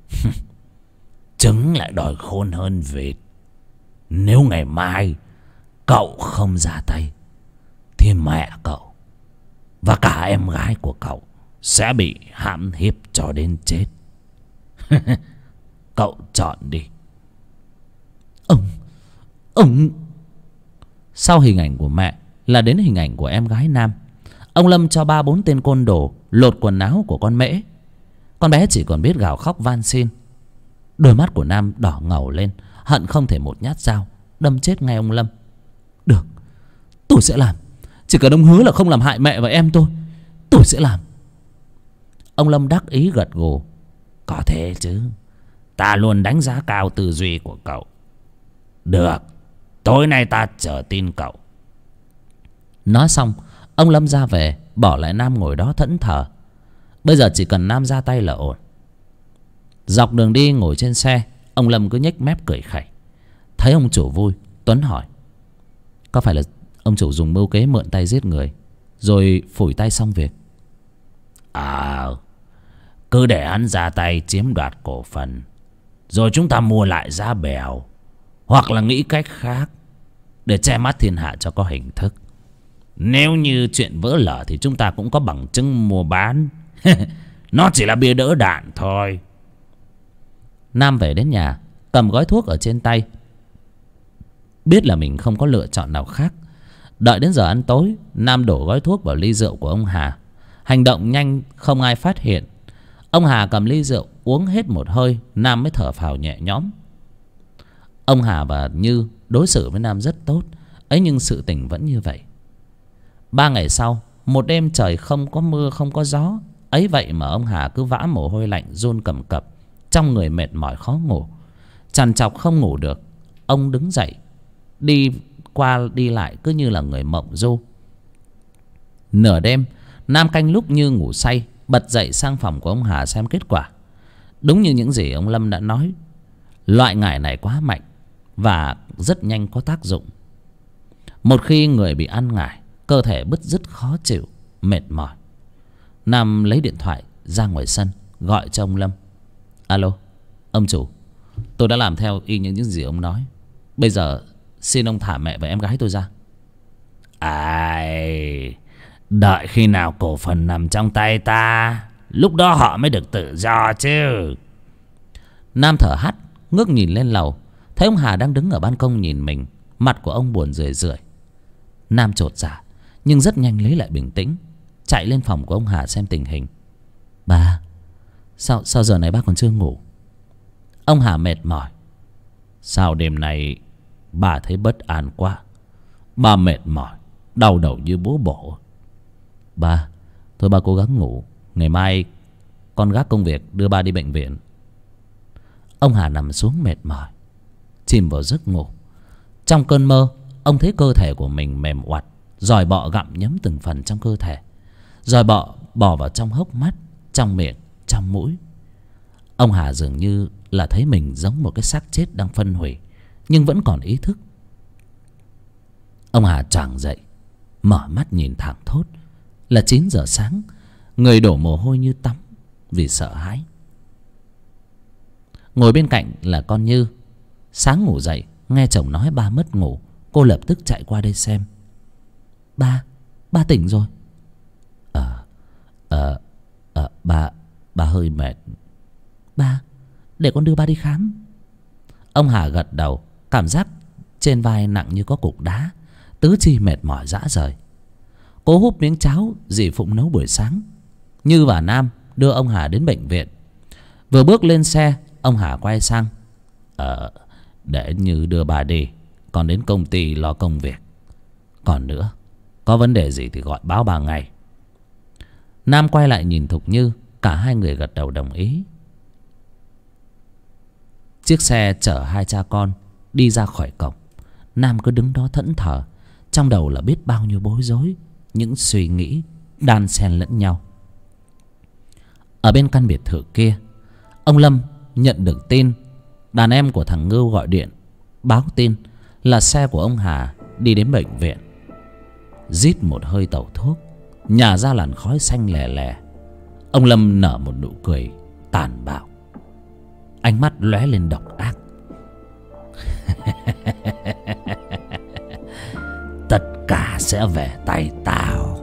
Trứng lại đòi khôn hơn vịt. Nếu ngày mai cậu không ra tay thì mẹ cậu và cả em gái của cậu sẽ bị hãm hiếp cho đến chết. Cậu chọn đi. Ông... Sau hình ảnh của mẹ là đến hình ảnh của em gái Nam. Ông Lâm cho 3-4 tên côn đồ lột quần áo của con Mễ. Con bé chỉ còn biết gào khóc van xin. Đôi mắt của Nam đỏ ngầu lên, hận không thể một nhát dao đâm chết ngay ông Lâm. Được, tôi sẽ làm. Chỉ cần ông hứa là không làm hại mẹ và em tôi sẽ làm. Ông Lâm đắc ý gật gù. Có thế chứ, ta luôn đánh giá cao tư duy của cậu. Được, tối nay ta chờ tin cậu. Nói xong, ông Lâm ra về, bỏ lại Nam ngồi đó thẫn thờ. Bây giờ chỉ cần Nam ra tay là ổn. Dọc đường đi ngồi trên xe, ông Lâm cứ nhếch mép cười khẩy. Thấy ông chủ vui, Tuấn hỏi: có phải là ông chủ dùng mưu kế mượn tay giết người rồi phủi tay xong việc? Cứ để hắn ra tay chiếm đoạt cổ phần, rồi chúng ta mua lại giá bèo, hoặc là nghĩ cách khác để che mắt thiên hạ cho có hình thức. Nếu như chuyện vỡ lở thì chúng ta cũng có bằng chứng mua bán. Nó chỉ là bia đỡ đạn thôi. Nam về đến nhà, cầm gói thuốc ở trên tay. Biết là mình không có lựa chọn nào khác. Đợi đến giờ ăn tối, Nam đổ gói thuốc vào ly rượu của ông Hà. Hành động nhanh, không ai phát hiện. Ông Hà cầm ly rượu uống hết một hơi, Nam mới thở phào nhẹ nhõm. Ông Hà và Như đối xử với Nam rất tốt, ấy nhưng sự tình vẫn như vậy. 3 ngày sau, một đêm trời không có mưa không có gió, ấy vậy mà ông Hà cứ vã mồ hôi lạnh run cầm cập, trong người mệt mỏi khó ngủ, trằn trọc không ngủ được. Ông đứng dậy, đi qua đi lại cứ như là người mộng du. Nửa đêm, Nam canh lúc Như ngủ say, bật dậy sang phòng của ông Hà xem kết quả. Đúng như những gì ông Lâm đã nói, loại ngải này quá mạnh và rất nhanh có tác dụng. Một khi người bị ăn ngải, cơ thể bứt rứt khó chịu, mệt mỏi. Nam lấy điện thoại ra ngoài sân, gọi cho ông Lâm. Alo, ông chủ, tôi đã làm theo y những gì ông nói. Bây giờ xin ông thả mẹ và em gái tôi ra. Đợi khi nào cổ phần nằm trong tay ta, lúc đó họ mới được tự do chứ. Nam thở hắt, ngước nhìn lên lầu, thấy ông Hà đang đứng ở ban công nhìn mình. Mặt của ông buồn rười rượi. Nam chột dạ, nhưng rất nhanh lấy lại bình tĩnh, chạy lên phòng của ông Hà xem tình hình. Bà, sao giờ này bác còn chưa ngủ? Ông Hà mệt mỏi. Sao đêm nay bà thấy bất an quá? Bà mệt mỏi, đau đầu như búa bổ. Bà, thôi bà cố gắng ngủ, ngày mai con gác công việc đưa bà đi bệnh viện. Ông Hà nằm xuống mệt mỏi, chìm vào giấc ngủ. Trong cơn mơ, ông thấy cơ thể của mình mềm oặt, giòi bọ gặm nhấm từng phần trong cơ thể. Giòi bọ bò vào trong hốc mắt, trong miệng, trong mũi. Ông Hà dường như là thấy mình giống một cái xác chết đang phân hủy, nhưng vẫn còn ý thức. Ông Hà choàng dậy, mở mắt nhìn thẳng thốt. Là 9 giờ sáng, người đổ mồ hôi như tắm vì sợ hãi. Ngồi bên cạnh là con Như. Sáng ngủ dậy, nghe chồng nói ba mất ngủ, cô lập tức chạy qua đây xem. Ba tỉnh rồi. Bà hơi mệt. Ba, để con đưa ba đi khám. Ông Hà gật đầu, cảm giác trên vai nặng như có cục đá, tứ chi mệt mỏi rã rời. Cô húp miếng cháo dì Phụng nấu buổi sáng. Như và Nam đưa ông Hà đến bệnh viện. Vừa bước lên xe, ông Hà quay sang. Để Như đưa bà đi, con đến công ty lo công việc. Còn nữa, có vấn đề gì thì gọi báo bà ngay. Nam quay lại nhìn Thục Như, cả hai người gật đầu đồng ý. Chiếc xe chở hai cha con đi ra khỏi cổng. Nam cứ đứng đó thẫn thờ, trong đầu là biết bao nhiêu bối rối, những suy nghĩ đan xen lẫn nhau. Ở bên căn biệt thự kia, ông Lâm nhận được tin đàn em của thằng Ngưu gọi điện báo tin là xe của ông Hà đi đến bệnh viện. Rít một hơi tẩu thuốc, nhả ra làn khói xanh lè lè, ông Lâm nở một nụ cười tàn bạo, ánh mắt lóe lên độc ác. Tất cả sẽ về tay tao.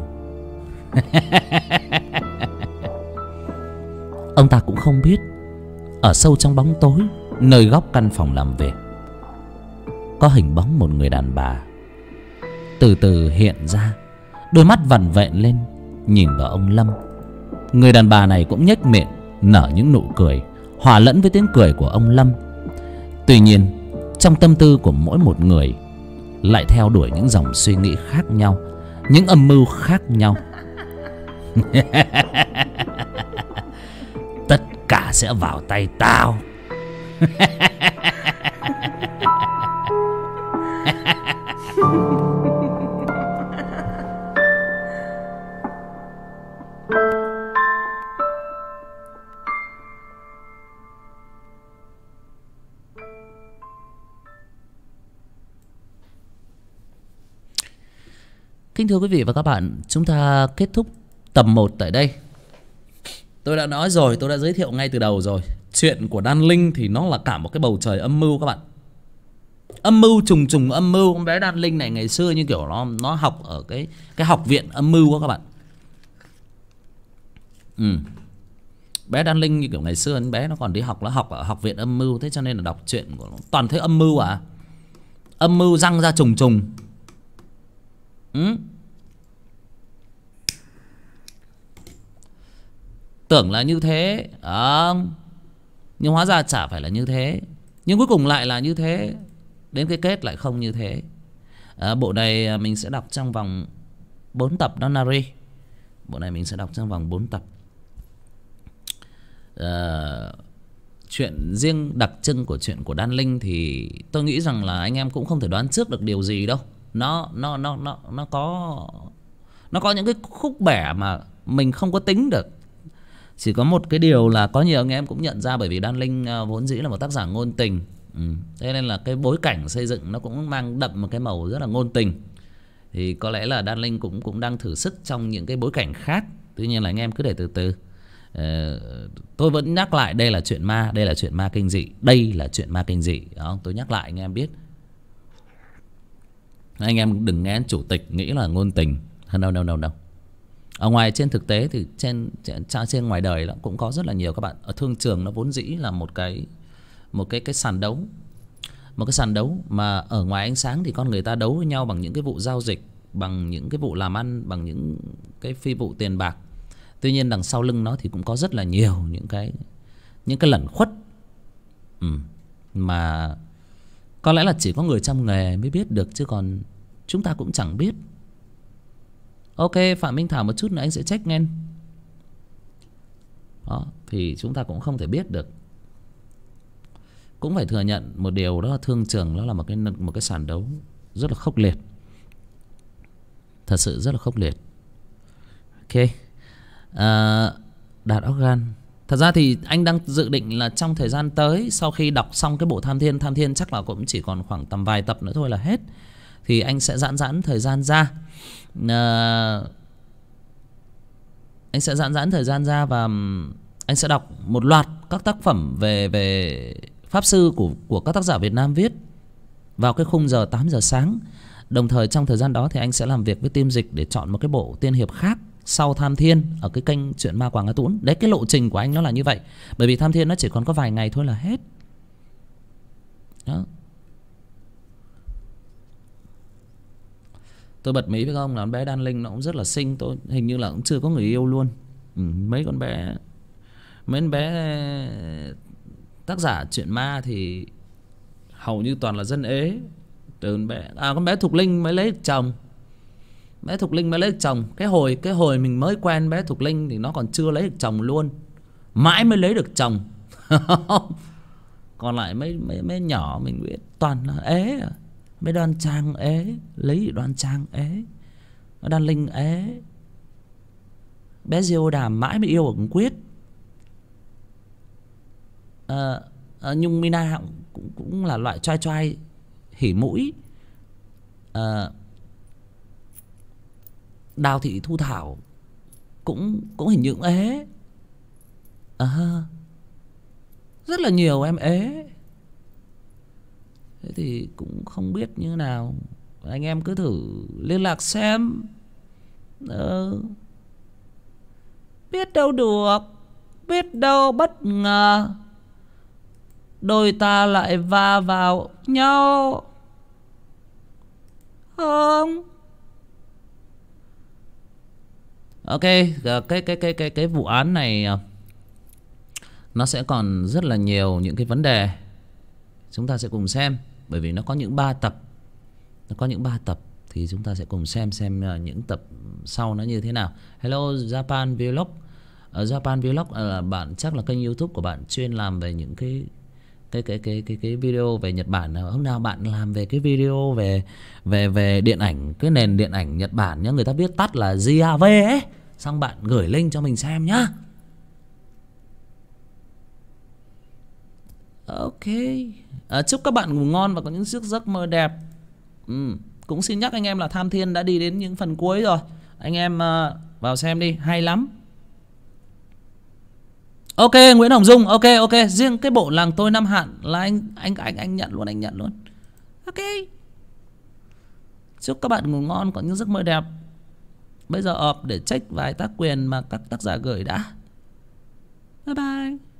Ông ta cũng không biết, ở sâu trong bóng tối, nơi góc căn phòng làm việc, có hình bóng một người đàn bà từ từ hiện ra. Đôi mắt vằn vện lên nhìn vào ông Lâm. Người đàn bà này cũng nhếch miệng nở những nụ cười hòa lẫn với tiếng cười của ông Lâm. Tuy nhiên trong tâm tư của mỗi một người lại theo đuổi những dòng suy nghĩ khác nhau, những âm mưu khác nhau. Tất cả sẽ vào tay tao. Kính thưa quý vị và các bạn, chúng ta kết thúc tập 1 tại đây. Tôi đã nói rồi, tôi đã giới thiệu ngay từ đầu rồi. Chuyện của Đan Linh thì nó là cả một cái bầu trời âm mưu các bạn. Âm mưu trùng trùng âm mưu. Con bé Đan Linh này ngày xưa như kiểu nó học ở cái học viện âm mưu đó các bạn. Bé Đan Linh như kiểu ngày xưa bé nó còn đi học, nó học ở học viện âm mưu. Thế cho nên là đọc chuyện của nó toàn thấy âm mưu à. Âm mưu răng ra trùng trùng. Tưởng là như thế nhưng hóa ra chả phải là như thế. Nhưng cuối cùng lại là như thế. Đến cái kết lại không như thế. Bộ này mình sẽ đọc trong vòng 4 tập đó Nari. Bộ này mình sẽ đọc trong vòng 4 tập. Chuyện riêng đặc trưng của chuyện của Đan Linh thì tôi nghĩ rằng là anh em cũng không thể đoán trước được điều gì đâu. Nó có những cái khúc bẻ mà mình không có tính được. Chỉ có một cái điều là có nhiều anh em cũng nhận ra, bởi vì Đan Linh vốn dĩ là một tác giả ngôn tình. Thế nên là cái bối cảnh xây dựng nó cũng mang đậm một cái màu rất là ngôn tình. Thì có lẽ là Đan Linh cũng đang thử sức trong những cái bối cảnh khác. Tuy nhiên là anh em cứ để từ từ. Tôi vẫn nhắc lại, đây là chuyện ma, đây là chuyện ma kinh dị. Đây là chuyện ma kinh dị đó, tôi nhắc lại anh em biết. Anh em đừng nghe chủ tịch nghĩ là ngôn tình. No. Ở ngoài trên thực tế thì trên ngoài đời cũng có rất là nhiều các bạn. Ở thương trường nó vốn dĩ là một cái sàn đấu. Một cái sàn đấu mà ở ngoài ánh sáng thì con người ta đấu với nhau bằng những cái vụ giao dịch, bằng những cái vụ làm ăn, bằng những cái phi vụ tiền bạc. Tuy nhiên đằng sau lưng nó thì cũng có rất là nhiều những cái lẩn khuất mà có lẽ là chỉ có người trong nghề mới biết được, chứ còn chúng ta cũng chẳng biết. Ok, Phạm Minh Thảo một chút nữa anh sẽ check nghe. Đó, thì chúng ta cũng không thể biết được. Cũng phải thừa nhận một điều, đó là thương trường nó là một cái sàn đấu rất là khốc liệt. Thật sự rất là khốc liệt. Ok. Đạt Organ. Thật ra thì anh đang dự định là trong thời gian tới, sau khi đọc xong cái bộ Tham Thiên chắc là cũng chỉ còn khoảng tầm vài tập nữa thôi là hết, thì anh sẽ giãn thời gian ra. Anh sẽ giãn thời gian ra và anh sẽ đọc một loạt các tác phẩm về pháp sư của các tác giả Việt Nam viết vào cái khung giờ 8 giờ sáng. Đồng thời trong thời gian đó thì anh sẽ làm việc với team dịch để chọn một cái bộ tiên hiệp khác sau Tham Thiên ở cái kênh Chuyện Ma Quảng Á Tún. Đấy, cái lộ trình của anh nó là như vậy. Bởi vì Tham Thiên nó chỉ còn có vài ngày thôi là hết. Đó. Tôi bật mí với ông là con bé Đan Linh nó cũng rất là xinh. Tôi hình như là cũng chưa có người yêu luôn. Mấy con bé tác giả chuyện ma thì hầu như toàn là dân ế. Từ con bé Thục Linh mới lấy chồng. Bé Thục Linh mới lấy chồng. Cái hồi mình mới quen bé Thục Linh thì nó còn chưa lấy được chồng luôn. Mãi mới lấy được chồng. Còn lại mấy nhỏ mình biết toàn là ế à. Mấy Đoan Trang ế, lấy Đoan Trang ế, Đan Linh ế. Bé Diêu Đàm mãi mới yêu ở con Quyết. Nhung Mina cũng là loại trai trai hỉ mũi. Đào Thị Thu Thảo cũng hình như cũng ế. rất là nhiều em ế. Thế thì cũng không biết như nào, anh em cứ thử liên lạc xem. Biết đâu được, biết đâu bất ngờ đôi ta lại va vào nhau không? Ok, cái vụ án này nó sẽ còn rất là nhiều những cái vấn đề chúng ta sẽ cùng xem, bởi vì nó có những 3 tập. Nó có những 3 tập thì chúng ta sẽ cùng xem những tập sau nó như thế nào. Hello Japan Vlog. Japan Vlog là bạn, chắc là kênh YouTube của bạn chuyên làm về những cái video về Nhật Bản. Hôm nào bạn làm về cái video về điện ảnh, cái nền điện ảnh Nhật Bản nhá, người ta viết tắt là JAV ấy, xong bạn gửi link cho mình xem nhá. Ok, chúc các bạn ngủ ngon và có những giấc mơ đẹp. Cũng xin nhắc anh em là Tham Thiên đã đi đến những phần cuối rồi, anh em vào xem đi, hay lắm. Ok, Nguyễn Hồng Dung. Ok, riêng cái bộ Làng Tôi Năm Hạn là anh nhận luôn, anh nhận luôn. Ok, chúc các bạn ngủ ngon, có những giấc mơ đẹp. Bây giờ ọp để check vài tác quyền mà các tác giả gửi đã. Bye bye.